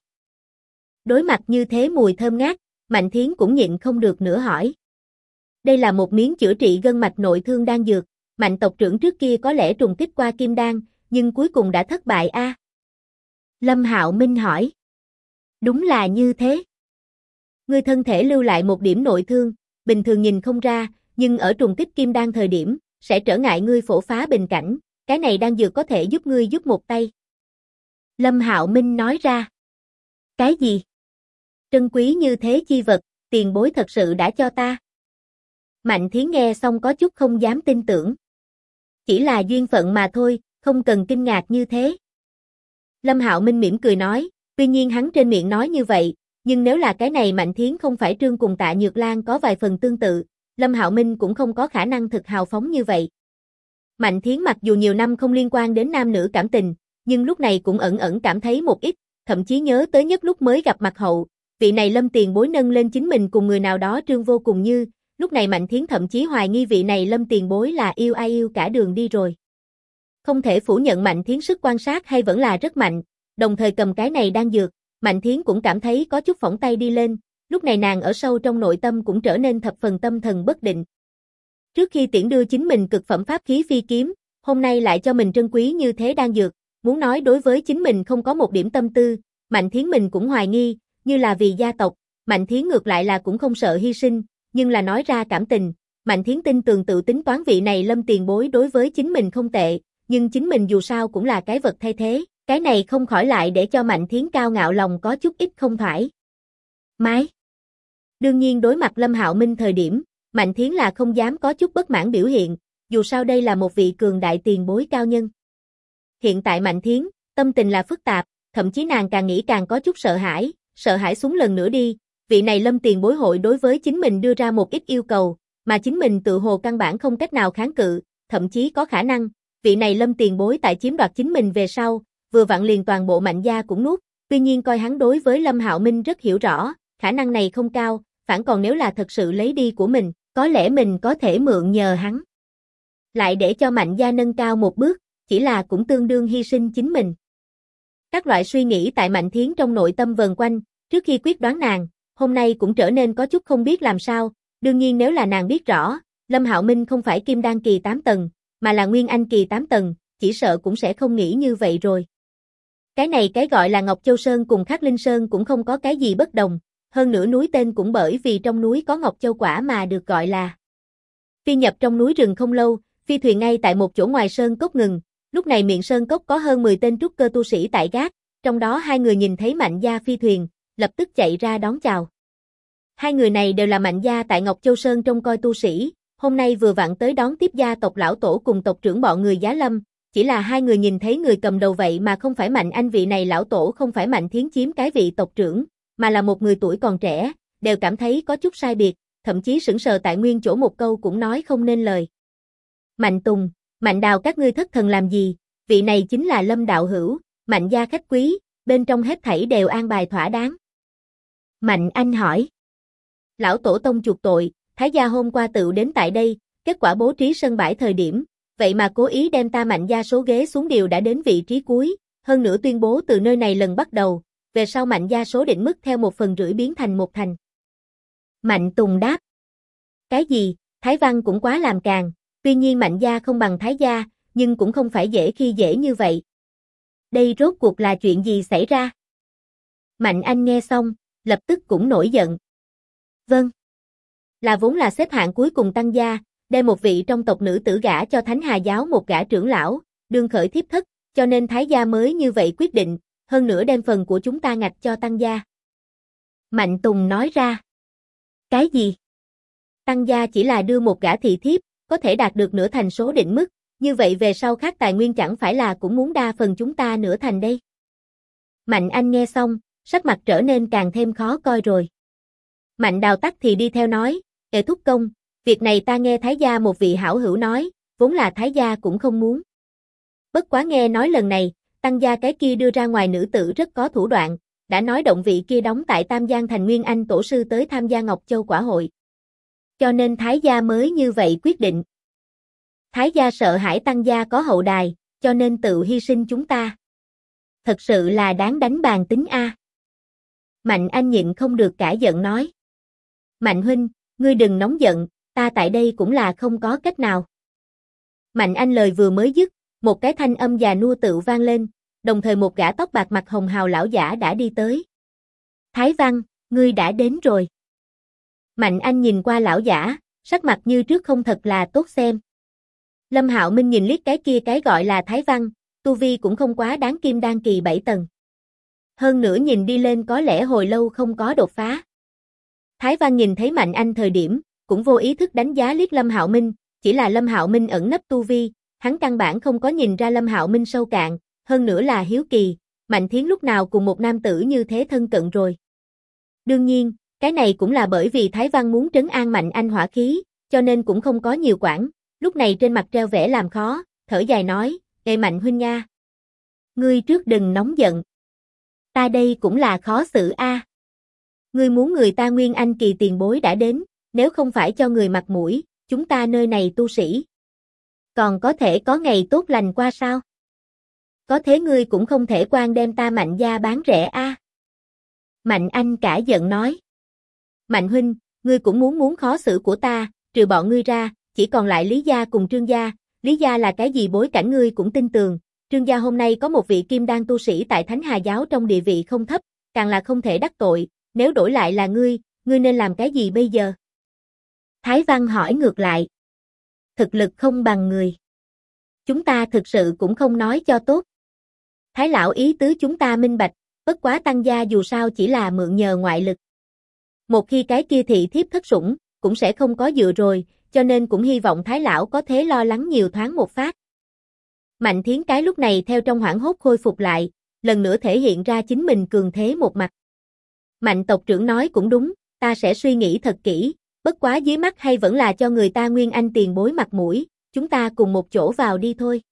Đối mặt như thế mùi thơm ngát, Mạnh Thiến cũng nhịn không được nữa hỏi. Đây là một miếng chữa trị gân mạch nội thương đan dược, Mạnh tộc trưởng trước kia có lẽ trùng kích qua kim đan, nhưng cuối cùng đã thất bại a. Lâm Hạo Minh hỏi. Đúng là như thế. Ngươi thân thể lưu lại một điểm nội thương, bình thường nhìn không ra, nhưng ở trùng kích kim đan thời điểm, sẽ trở ngại ngươi phổ phá bình cảnh, cái này đan dược có thể giúp ngươi giúp một tay. Lâm Hạo Minh nói ra. Cái gì? Trân quý như thế chi vật, tiền bối thật sự đã cho ta. Mạnh Thiến nghe xong có chút không dám tin tưởng. Chỉ là duyên phận mà thôi, không cần kinh ngạc như thế. Lâm Hạo Minh mỉm cười nói, tuy nhiên hắn trên miệng nói như vậy, nhưng nếu là cái này Mạnh Thiến không phải trương cùng Tạ Nhược Lan có vài phần tương tự, Lâm Hạo Minh cũng không có khả năng thực hào phóng như vậy. Mạnh Thiến mặc dù nhiều năm không liên quan đến nam nữ cảm tình, nhưng lúc này cũng ẩn ẩn cảm thấy một ít, thậm chí nhớ tới nhất lúc mới gặp mặt hậu, vị này Lâm tiền bối nâng lên chính mình cùng người nào đó trương vô cùng như, lúc này Mạnh Thiến thậm chí hoài nghi vị này Lâm tiền bối là yêu ai yêu cả đường đi rồi. Không thể phủ nhận Mạnh Thiến sức quan sát hay vẫn là rất mạnh, đồng thời cầm cái này đan dược, Mạnh Thiến cũng cảm thấy có chút phỏng tay đi lên, lúc này nàng ở sâu trong nội tâm cũng trở nên thập phần tâm thần bất định. Trước khi tiễn đưa chính mình cực phẩm pháp khí phi kiếm, hôm nay lại cho mình trân quý như thế đan dược, muốn nói đối với chính mình không có một điểm tâm tư, Mạnh Thiến mình cũng hoài nghi, như là vì gia tộc, Mạnh Thiến ngược lại là cũng không sợ hy sinh, nhưng là nói ra cảm tình, Mạnh Thiến tin tưởng tự tính toán vị này Lâm tiền bối đối với chính mình không tệ, nhưng chính mình dù sao cũng là cái vật thay thế, cái này không khỏi lại để cho Mạnh Thiến cao ngạo lòng có chút ít không thoải mái. Đương nhiên đối mặt Lâm Hạo Minh thời điểm, Mạnh Thiến là không dám có chút bất mãn biểu hiện, dù sao đây là một vị cường đại tiền bối cao nhân. Hiện tại Mạnh Thiến, tâm tình là phức tạp, thậm chí nàng càng nghĩ càng có chút sợ hãi xuống lần nữa đi, vị này Lâm tiền bối hội đối với chính mình đưa ra một ít yêu cầu, mà chính mình tự hồ căn bản không cách nào kháng cự, thậm chí có khả năng, vị này Lâm tiền bối tại chiếm đoạt chính mình về sau, vừa vặn liền toàn bộ Mạnh gia cũng nuốt, tuy nhiên coi hắn đối với Lâm Hạo Minh rất hiểu rõ, khả năng này không cao, phản còn nếu là thật sự lấy đi của mình, có lẽ mình có thể mượn nhờ hắn. Lại để cho Mạnh gia nâng cao một bước, chỉ là cũng tương đương hy sinh chính mình. Các loại suy nghĩ tại Mạnh Thiến trong nội tâm vần quanh, trước khi quyết đoán nàng, hôm nay cũng trở nên có chút không biết làm sao, đương nhiên nếu là nàng biết rõ, Lâm Hạo Minh không phải Kim Đan kỳ 8 tầng, mà là Nguyên Anh kỳ 8 tầng, chỉ sợ cũng sẽ không nghĩ như vậy rồi. Cái này cái gọi là Ngọc Châu Sơn cùng Khắc Linh Sơn cũng không có cái gì bất đồng, hơn nữa núi tên cũng bởi vì trong núi có Ngọc Châu quả mà được gọi là. Phi nhập trong núi rừng không lâu, phi thuyền ngay tại một chỗ ngoài sơn cốc ngừng, lúc này miệng sơn cốc có hơn 10 tên trúc cơ tu sĩ tại gác, trong đó hai người nhìn thấy Mạnh gia phi thuyền, lập tức chạy ra đón chào. Hai người này đều là Mạnh gia tại Ngọc Châu Sơn trông coi tu sĩ, hôm nay vừa vặn tới đón tiếp gia tộc lão tổ cùng tộc trưởng bọn người Giá Lâm, chỉ là hai người nhìn thấy người cầm đầu vậy mà không phải Mạnh Anh vị này lão tổ không phải Mạnh Thiến chiếm cái vị tộc trưởng, mà là một người tuổi còn trẻ, đều cảm thấy có chút sai biệt, thậm chí sững sờ tại nguyên chỗ một câu cũng nói không nên lời. Mạnh Tùng, Mạnh Đào các ngươi thất thần làm gì, vị này chính là Lâm đạo hữu, Mạnh gia khách quý, bên trong hết thảy đều an bài thỏa đáng. Mạnh Anh hỏi. Lão tổ tông chuộc tội, Thái gia hôm qua tự đến tại đây, kết quả bố trí sân bãi thời điểm, vậy mà cố ý đem ta Mạnh gia số ghế xuống điều đã đến vị trí cuối, hơn nữa tuyên bố từ nơi này lần bắt đầu, về sau Mạnh gia số định mức theo 1/3 biến thành 1 thành. Mạnh Tùng đáp. Cái gì, Thái Văn cũng quá làm càn, tuy nhiên Mạnh gia không bằng Thái gia, nhưng cũng không phải dễ khi dễ như vậy. Đây rốt cuộc là chuyện gì xảy ra? Mạnh Anh nghe xong, lập tức cũng nổi giận. Vâng. Là vốn là xếp hạng cuối cùng Tăng gia, đem một vị trong tộc nữ tử gả cho Thánh Hà giáo một gã trưởng lão, đương khởi thiếp thất, cho nên Thái gia mới như vậy quyết định, hơn nữa đem phần của chúng ta ngạch cho Tăng gia. Mạnh Tùng nói ra. Cái gì? Tăng gia chỉ là đưa một gã thị thiếp, có thể đạt được nửa thành số định mức, như vậy về sau khác tài nguyên chẳng phải là cũng muốn đa phần chúng ta nửa thành đây. Mạnh Anh nghe xong, sắc mặt trở nên càng thêm khó coi rồi. Mạnh Đào tắc thì đi theo nói, thúc công, việc này ta nghe Thái gia một vị hảo hữu nói, vốn là Thái gia cũng không muốn. Bất quá nghe nói lần này, Tăng gia cái kia đưa ra ngoài nữ tử rất có thủ đoạn, đã nói động vị kia đóng tại Tam Giang thành Nguyên Anh tổ sư tới tham gia Ngọc Châu quả hội. Cho nên Thái gia mới như vậy quyết định. Thái gia sợ hãi Tăng gia có hậu đài, cho nên tự hy sinh chúng ta. Thật sự là đáng đánh bàn tính a. Mạnh Anh nhịn không được cả giận nói. Mạnh huynh, ngươi đừng nóng giận, ta tại đây cũng là không có cách nào. Mạnh Anh lời vừa mới dứt, một cái thanh âm già nua tự vang lên, đồng thời một gã tóc bạc mặt hồng hào lão giả đã đi tới. Thái Văn, ngươi đã đến rồi. Mạnh Anh nhìn qua lão giả, sắc mặt như trước không thật là tốt xem. Lâm Hạo Minh nhìn liếc cái kia cái gọi là Thái Văn, tu vi cũng không quá đáng Kim Đan kỳ 7 tầng. Hơn nữa nhìn đi lên có lẽ hồi lâu không có đột phá. Thái Văn nhìn thấy Mạnh Anh thời điểm, cũng vô ý thức đánh giá liếc Lâm Hạo Minh, chỉ là Lâm Hạo Minh ẩn nấp tu vi, hắn căn bản không có nhìn ra Lâm Hạo Minh sâu cạn, hơn nữa là hiếu kỳ, Mạnh Thiến lúc nào cùng một nam tử như thế thân cận rồi. Đương nhiên, cái này cũng là bởi vì Thái Văn muốn trấn an Mạnh Anh hỏa khí, cho nên cũng không có nhiều quản, lúc này trên mặt treo vẻ làm khó, thở dài nói, Mạnh huynh nha. Ngươi trước đừng nóng giận. Ta đây cũng là khó xử a. Ngươi muốn người ta Nguyên Anh kỳ tiền bối đã đến, Nếu không phải cho người mặt mũi, chúng ta nơi này tu sĩ. Còn có thể có ngày tốt lành qua sao? Có thế ngươi cũng không thể quan đem ta Mạnh gia bán rẻ a. Mạnh Anh cả giận nói. Mạnh huynh, ngươi cũng muốn khó xử của ta, trừ bọn ngươi ra, chỉ còn lại Lý gia cùng Trương gia. Lý gia là cái gì bối cảnh ngươi cũng tin tường, Trương gia hôm nay có một vị kim đan tu sĩ tại Thánh Hà giáo trong địa vị không thấp, càng là không thể đắc tội, nếu đổi lại là ngươi nên làm cái gì bây giờ? Thái Văn hỏi ngược lại. Thực lực không bằng người. Chúng ta thực sự cũng không nói cho tốt. Thái lão ý tứ chúng ta minh bạch, bất quá Tăng gia dù sao chỉ là mượn nhờ ngoại lực. Một khi cái kia thị thiếp thất sủng, cũng sẽ không có dựa rồi, cho nên cũng hy vọng Thái lão có thế lo lắng nhiều thoáng một phát. Mạnh Thiến cái lúc này theo trong hoảng hốt khôi phục lại, lần nữa thể hiện ra chính mình cường thế một mặt. Mạnh tộc trưởng nói cũng đúng, ta sẽ suy nghĩ thật kỹ, bất quá dưới mắt hay vẫn là cho người ta Nguyên Anh tiền bối mặt mũi, chúng ta cùng một chỗ vào đi thôi.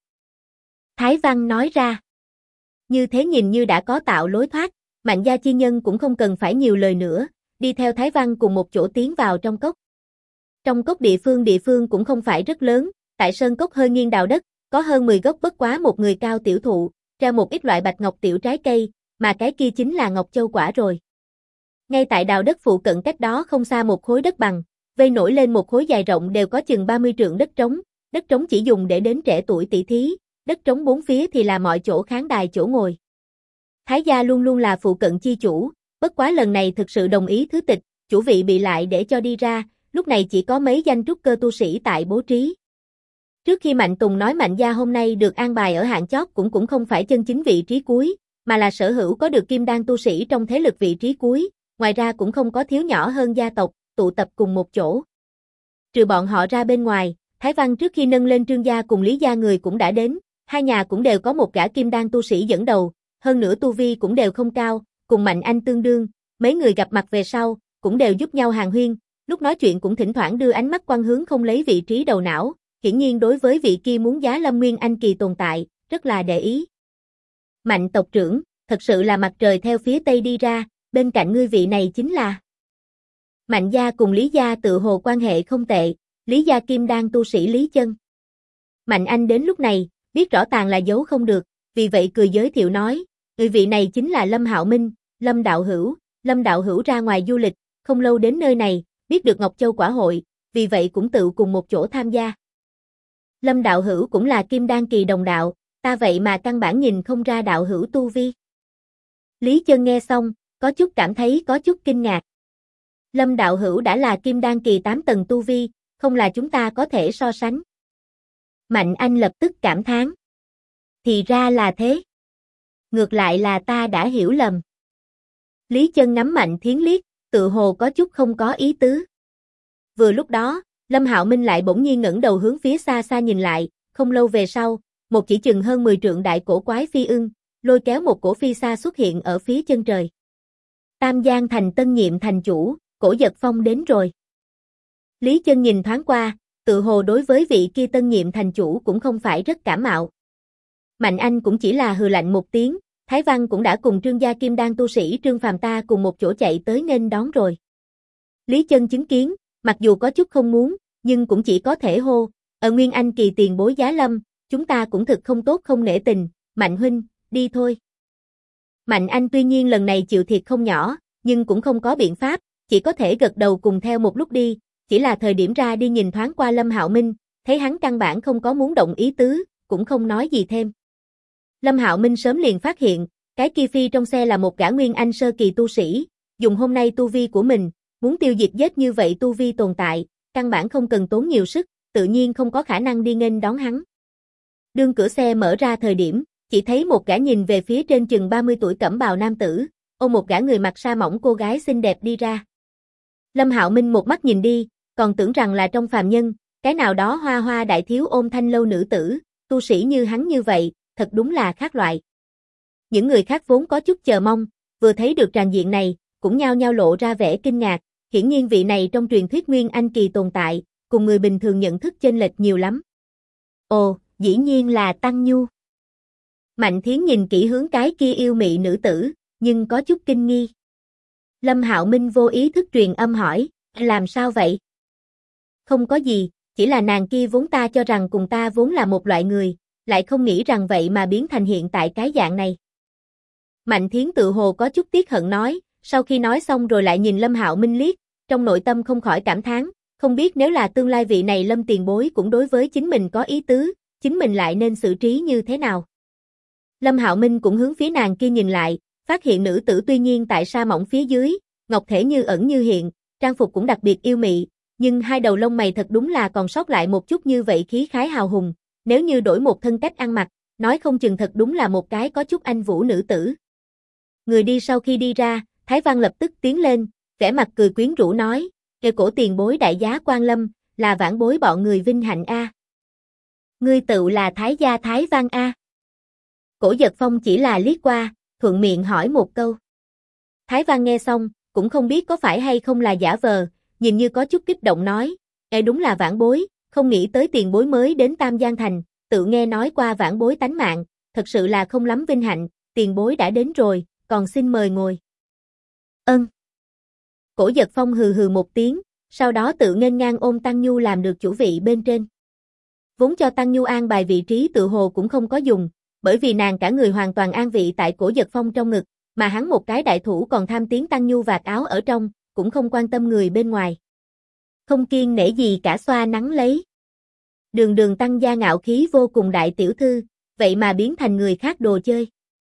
Thái Văn nói ra. Như thế nhìn như đã có tạo lối thoát, Mạnh gia chi nhân cũng không cần phải nhiều lời nữa, đi theo Thái Văn cùng một chỗ tiến vào trong cốc. Trong cốc địa phương cũng không phải rất lớn, tại sơn cốc hơi nghiêng đào đất, có hơn 10 gốc bất quá một người cao tiểu thụ, treo một ít loại bạch ngọc tiểu trái cây, mà cái kia chính là ngọc châu quả rồi. Ngay tại đào đất phụ cận cách đó không xa một khối đất bằng, vây nổi lên một khối dài rộng đều có chừng 30 trượng đất trống chỉ dùng để đến trẻ tuổi tỷ thí, đất trống bốn phía thì là mọi chỗ khán đài chỗ ngồi. Thái gia luôn luôn là phụ cận chi chủ, bất quá lần này thực sự đồng ý thứ tịch, chủ vị bị lại để cho đi ra, lúc này chỉ có mấy danh trúc cơ tu sĩ tại bố trí. Trước khi Mạnh Tùng nói Mạnh gia hôm nay được an bài ở hạng chót cũng không phải chân chính vị trí cuối, mà là sở hữu có được kim đan tu sĩ trong thế lực vị trí cuối, ngoài ra cũng không có thiếu nhỏ hơn gia tộc, tụ tập cùng một chỗ. Trừ bọn họ ra bên ngoài, Thái Văn trước khi nâng lên Trương gia cùng Lý gia người cũng đã đến, hai nhà cũng đều có một gã kim đan tu sĩ dẫn đầu, hơn nữa tu vi cũng đều không cao, cùng Mạnh Anh tương đương, mấy người gặp mặt về sau, cũng đều giúp nhau hàn huyên, lúc nói chuyện cũng thỉnh thoảng đưa ánh mắt quan hướng không lấy vị trí đầu não, hiển nhiên đối với vị kia muốn giá Lâm Nguyên Anh kỳ tồn tại, rất là để ý. Mạnh tộc trưởng, thật sự là mặt trời theo phía tây đi ra, bên cạnh ngươi vị này chính là Mạnh gia cùng Lý gia tự hồ quan hệ không tệ, Lý gia kim đan tu sĩ Lý Chân. Mạnh Anh đến lúc này, biết rõ tàng là giấu không được, vì vậy cười giới thiệu nói, người vị này chính là Lâm Hạo Minh, Lâm đạo hữu ra ngoài du lịch, không lâu đến nơi này, biết được Ngọc Châu quả hội, vì vậy cũng tự cùng một chỗ tham gia. Lâm đạo hữu cũng là kim đan kỳ đồng đạo, ta vậy mà căn bản nhìn không ra đạo hữu tu vi. Lý Chân nghe xong, có chút cảm thấy có chút kinh ngạc. Lâm đạo hữu đã là kim đan kỳ 8 tầng tu vi, không là chúng ta có thể so sánh. Mạnh Anh lập tức cảm thán. Thì ra là thế. Ngược lại là ta đã hiểu lầm. Lý Chân ngắm Mạnh Thiến liếc, tự hồ có chút không có ý tứ. Vừa lúc đó, Lâm Hạo Minh lại bỗng nhiên ngẩng đầu hướng phía xa xa nhìn lại, không lâu về sau, một chỉ chừng hơn 10 trượng đại cổ quái phi ưng, lôi kéo một cổ phi xa xuất hiện ở phía chân trời. Tam Giang thành tân nhiệm thành chủ, Cổ Giật Phong đến rồi. Lý Chân nhìn thoáng qua, tự hồ đối với vị kia tân nhiệm thành chủ cũng không phải rất cảm mạo. Mạnh Anh cũng chỉ là hừ lạnh một tiếng, Thái Văn cũng đã cùng Trương gia kim đan tu sĩ Trương Phàm ta cùng một chỗ chạy tới nên đón rồi. Lý Chân chứng kiến, mặc dù có chút không muốn, nhưng cũng chỉ có thể hô, ở Nguyên Anh kỳ tiền bối giá Lâm, chúng ta cũng thực không tốt không nể tình, Mạnh huynh, đi thôi. Mạnh Anh tuy nhiên lần này chịu thiệt không nhỏ, nhưng cũng không có biện pháp, chỉ có thể gật đầu cùng theo một lúc đi, chỉ là thời điểm ra đi nhìn thoáng qua Lâm Hạo Minh, thấy hắn căn bản không có muốn động ý tứ, cũng không nói gì thêm. Lâm Hạo Minh sớm liền phát hiện, cái kia phi trong xe là một gã Nguyên Anh sơ kỳ tu sĩ, dùng hôm nay tu vi của mình, muốn tiêu diệt giết như vậy tu vi tồn tại, căn bản không cần tốn nhiều sức, tự nhiên không có khả năng đi nghênh đón hắn. Đương cửa xe mở ra thời điểm, chỉ thấy một gã nhìn về phía trên chừng 30 tuổi cẩm bào nam tử, ôm một gã người mặc sa mỏng cô gái xinh đẹp đi ra. Lâm Hạo Minh một mắt nhìn đi, còn tưởng rằng là trong phàm nhân, cái nào đó hoa hoa đại thiếu ôm thanh lâu nữ tử, tu sĩ như hắn như vậy, thật đúng là khác loại. Những người khác vốn có chút chờ mong, vừa thấy được tràng diện này, cũng nhao nhao lộ ra vẻ kinh ngạc, hiển nhiên vị này trong truyền thuyết Nguyên Anh kỳ tồn tại, cùng người bình thường nhận thức chênh lệch nhiều lắm. Ồ, dĩ nhiên là Tăng Nhu. Mạnh Thiến nhìn kỹ hướng cái kia yêu mị nữ tử, nhưng có chút kinh nghi. Lâm Hạo Minh vô ý thức truyền âm hỏi, làm sao vậy? Không có gì, chỉ là nàng kia vốn ta cho rằng cùng ta vốn là một loại người, lại không nghĩ rằng vậy mà biến thành hiện tại cái dạng này. Mạnh Thiến tự hồ có chút tiếc hận nói, sau khi nói xong rồi lại nhìn Lâm Hạo Minh liếc, trong nội tâm không khỏi cảm thán, không biết nếu là tương lai vị này Lâm tiền bối cũng đối với chính mình có ý tứ, chính mình lại nên xử trí như thế nào. Lâm Hạo Minh cũng hướng phía nàng kia nhìn lại, phát hiện nữ tử tuy nhiên tại sa mỏng phía dưới, ngọc thể như ẩn như hiện, trang phục cũng đặc biệt yêu mị, nhưng hai đầu lông mày thật đúng là còn sót lại một chút như vậy khí khái hào hùng, nếu như đổi một thân cách ăn mặc, nói không chừng thật đúng là một cái có chút anh vũ nữ tử. Người đi sau khi đi ra, Thái Văn lập tức tiến lên, vẻ mặt cười quyến rũ nói, kêu cổ tiền bối đại giá quan lâm, là vãn bối bọn người vinh hạnh a. Ngươi tự là Thái gia Thái Văn a. Cổ Giật Phong chỉ là liếc qua, thuận miệng hỏi một câu. Thái Văn nghe xong, cũng không biết có phải hay không là giả vờ, nhìn như có chút kích động nói, đúng là vãn bối, không nghĩ tới tiền bối mới đến Tam Giang Thành, tự nghe nói qua vãn bối tánh mạng, thật sự là không lắm vinh hạnh, tiền bối đã đến rồi, còn xin mời ngồi. Ân. Cổ Giật Phong hừ hừ một tiếng, sau đó tự nghênh ngang ôm Tăng Nhu làm được chủ vị bên trên. Vốn cho Tăng Nhu an bài vị trí tự hồ cũng không có dùng, bởi vì nàng cả người hoàn toàn an vị tại Cổ Giật Phong trong ngực, mà hắn một cái đại thủ còn tham tiến Tăng Nhu vạt áo ở trong, cũng không quan tâm người bên ngoài. Không kiêng nể gì cả xoa nắng lấy. Đường đường Tăng gia ngạo khí vô cùng đại tiểu thư, vậy mà biến thành người khác đồ chơi.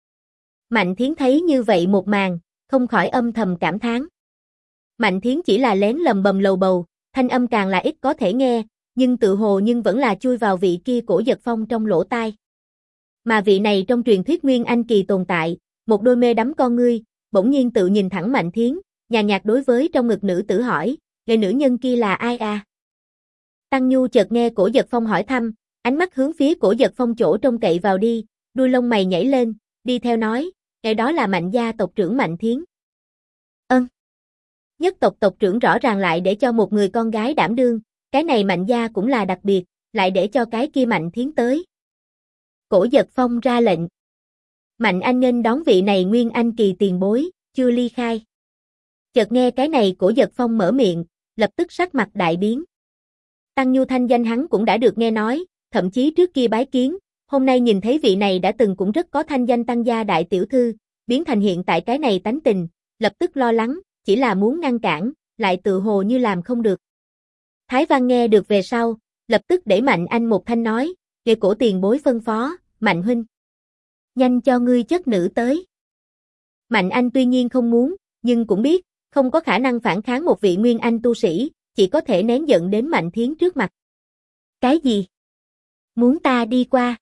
Mạnh Thiến thấy như vậy một màn, không khỏi âm thầm cảm thán. Mạnh Thiến chỉ là lén lầm bầm lầu bầu, thanh âm càng là ít có thể nghe, nhưng tự hồ nhưng vẫn là chui vào vị kia Cổ Giật Phong trong lỗ tai. Mà vị này trong truyền thuyết Nguyên Anh kỳ tồn tại, một đôi mê đắm con ngươi, bỗng nhiên tự nhìn thẳng Mạnh Thiến, nhàn nhạt đối với trong ngực nữ tử hỏi, người nữ nhân kia là ai à? Tăng Nhu chợt nghe Cổ Giật Phong hỏi thăm, ánh mắt hướng phía Cổ Giật Phong chỗ trông cậy vào đi, đuôi lông mày nhảy lên, đi theo nói, cái đó là Mạnh gia tộc trưởng Mạnh Thiến. Ân. Nhất tộc tộc trưởng rõ ràng lại để cho một người con gái đảm đương, cái này Mạnh gia cũng là đặc biệt, lại để cho cái kia Mạnh Thiến tới. Cổ Giật Phong ra lệnh. Mạnh Anh nghênh đón vị này Nguyên Anh kỳ tiền bối, chưa ly khai. Chợt nghe cái này Cổ Giật Phong mở miệng, lập tức sắc mặt đại biến. Tăng Nhu thanh danh hắn cũng đã được nghe nói, thậm chí trước kia bái kiến, hôm nay nhìn thấy vị này đã từng cũng rất có thanh danh Tăng gia đại tiểu thư, biến thành hiện tại cái này tánh tình, lập tức lo lắng, chỉ là muốn ngăn cản, lại tự hồ như làm không được. Thái Văn nghe được về sau, lập tức để Mạnh Anh một thanh nói, về cổ tiền bối phân phó, Mạnh huynh. Nhanh cho ngươi chất nữ tới. Mạnh Anh tuy nhiên không muốn, nhưng cũng biết, không có khả năng phản kháng một vị Nguyên Anh tu sĩ, chỉ có thể nén giận đến Mạnh Thiến trước mặt. Cái gì? Muốn ta đi qua?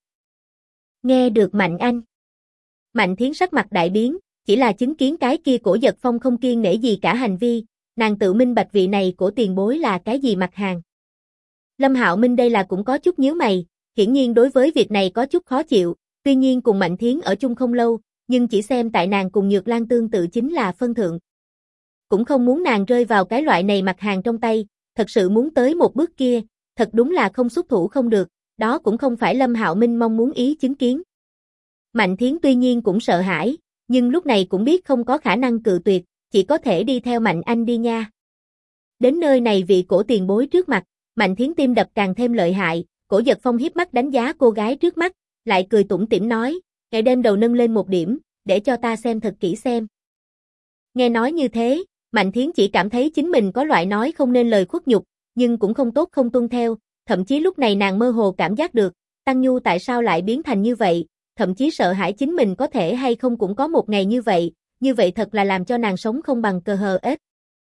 Nghe được Mạnh Anh. Mạnh Thiến sắc mặt đại biến, chỉ là chứng kiến cái kia Cổ Giật Phong không kiêng nể gì cả hành vi, nàng tự minh bạch vị này của tiền bối là cái gì mặt hàng. Lâm Hạo Minh đây là cũng có chút nhíu mày, hiển nhiên đối với việc này có chút khó chịu, tuy nhiên cùng Mạnh Thiến ở chung không lâu, nhưng chỉ xem tại nàng cùng Nhược Lan tương tự chính là phân thượng. Cũng không muốn nàng rơi vào cái loại này mặt hàng trong tay, thật sự muốn tới một bước kia, thật đúng là không xuất thủ không được, đó cũng không phải Lâm Hạo Minh mong muốn ý chứng kiến. Mạnh Thiến tuy nhiên cũng sợ hãi, nhưng lúc này cũng biết không có khả năng cự tuyệt, chỉ có thể đi theo Mạnh Anh đi nha. Đến nơi này vị cổ tiền bối trước mặt, Mạnh Thiến tim đập càng thêm lợi hại, Cổ Giật Phong hiếp mắt đánh giá cô gái trước mắt, lại cười tủm tỉm nói, "Ngài đem đầu nâng lên một điểm, để cho ta xem thật kỹ xem." Nghe nói như thế, Mạnh Thiến chỉ cảm thấy chính mình có loại nói không nên lời khuất nhục, nhưng cũng không tốt không tuân theo, thậm chí lúc này nàng mơ hồ cảm giác được, Tăng Nhu tại sao lại biến thành như vậy, thậm chí sợ hãi chính mình có thể hay không cũng có một ngày như vậy thật là làm cho nàng sống không bằng cờ hờ ếch.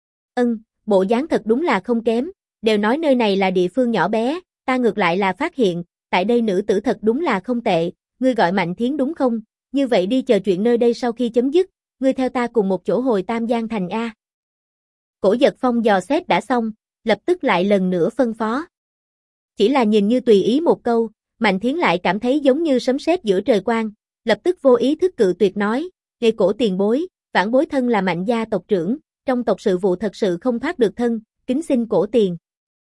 Bộ dáng thật đúng là không kém, đều nói nơi này là địa phương nhỏ bé, ta ngược lại là phát hiện, tại đây nữ tử thật đúng là không tệ, ngươi gọi Mạnh Thiến đúng không, như vậy đi chờ chuyện nơi đây sau khi chấm dứt, ngươi theo ta cùng một chỗ hồi Tam Giang Thành A. Cổ Giật Phong dò xét đã xong, lập tức lại lần nữa phân phó. Chỉ là nhìn như tùy ý một câu, Mạnh Thiến lại cảm thấy giống như sấm sét giữa trời quang, lập tức vô ý thức cự tuyệt nói, "Nghe cổ tiền bối, vãn bối thân là Mạnh gia tộc trưởng, trong tộc sự vụ thật sự không thoát được thân, kính xin cổ tiền."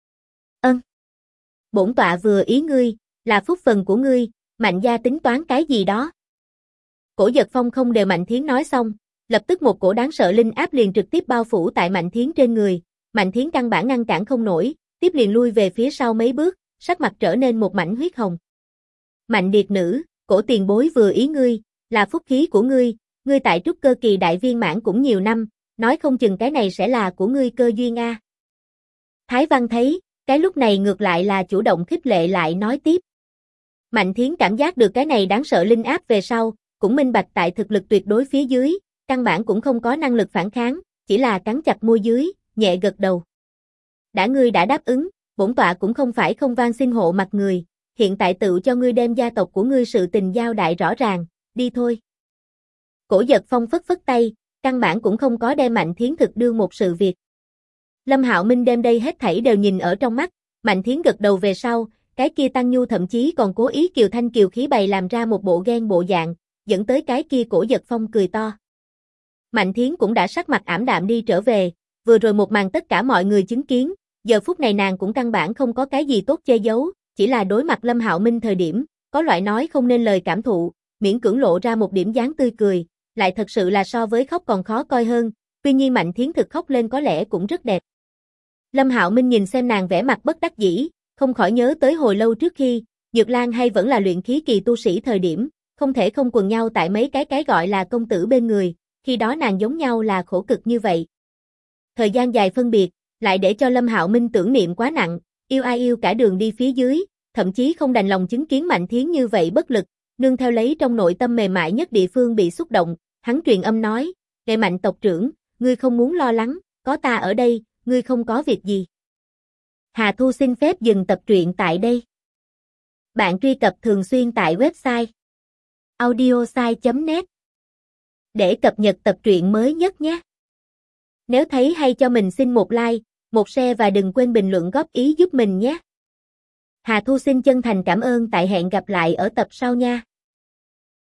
Bổn tọa vừa ý ngươi, là phúc phần của ngươi, Mạnh gia tính toán cái gì đó. Cổ Giật Phong không đều Mạnh Thiến nói xong, lập tức một cổ đáng sợ linh áp liền trực tiếp bao phủ tại Mạnh Thiến trên người, Mạnh Thiến căn bản ngăn cản không nổi, tiếp liền lui về phía sau mấy bước, sắc mặt trở nên một mảnh huyết hồng. Mạnh điệt nữ, cổ tiền bối vừa ý ngươi, là phúc khí của ngươi tại trúc cơ kỳ đại viên mãn cũng nhiều năm, nói không chừng cái này sẽ là của ngươi cơ duyên a. Thái Văn thấy, cái lúc này ngược lại là chủ động khích lệ lại nói tiếp. Mạnh Thiến cảm giác được cái này đáng sợ linh áp về sau, cũng minh bạch tại thực lực tuyệt đối phía dưới, căn bản cũng không có năng lực phản kháng, chỉ là cắn chặt môi dưới, nhẹ gật đầu. Ngươi đã đáp ứng, bổn tọa cũng không phải không van xin hộ mặt người, hiện tại tự cho ngươi đem gia tộc của ngươi sự tình giao đại rõ ràng, đi thôi. Cổ Giật Phong phất phất tay, căn bản cũng không có đem Mạnh Thiến thực đương một sự việc. Lâm Hạo Minh đem đây hết thảy đều nhìn ở trong mắt, Mạnh Thiến gật đầu về sau, cái kia Tăng Nhu thậm chí còn cố ý kiều thanh kiều khí bày làm ra một bộ ghen bộ dạng, dẫn tới cái kia Cổ Giật Phong cười to. Mạnh Thiến cũng đã sắc mặt ảm đạm đi trở về, vừa rồi một màn tất cả mọi người chứng kiến, giờ phút này nàng cũng căn bản không có cái gì tốt che giấu, chỉ là đối mặt Lâm Hạo Minh thời điểm, có loại nói không nên lời cảm thụ, miễn cưỡng lộ ra một điểm dáng tươi cười, lại thật sự là so với khóc còn khó coi hơn, tuy nhiên Mạnh Thiến thực khóc lên có lẽ cũng rất đẹp. Lâm Hạo Minh nhìn xem nàng vẻ mặt bất đắc dĩ, không khỏi nhớ tới hồi lâu trước khi, Dược Lan hay vẫn là luyện khí kỳ tu sĩ thời điểm, không thể không quần nhau tại mấy cái gọi là công tử bên người, khi đó nàng giống nhau là khổ cực như vậy. Thời gian dài phân biệt, lại để cho Lâm Hạo Minh tưởng niệm quá nặng, yêu ai yêu cả đường đi phía dưới, thậm chí không đành lòng chứng kiến Mạnh Thiến như vậy bất lực, nương theo lấy trong nội tâm mềm mại nhất địa phương bị xúc động, hắn truyền âm nói, "Đệ Mạnh tộc trưởng, ngươi không muốn lo lắng, có ta ở đây, ngươi không có việc gì." Hà Thu xin phép dừng tập truyện tại đây. Bạn truy cập thường xuyên tại website audiosai.net để cập nhật tập truyện mới nhất nhé. Nếu thấy hay cho mình xin một like, một share và đừng quên bình luận góp ý giúp mình nhé. Hà Thu xin chân thành cảm ơn, tại hẹn gặp lại ở tập sau nha.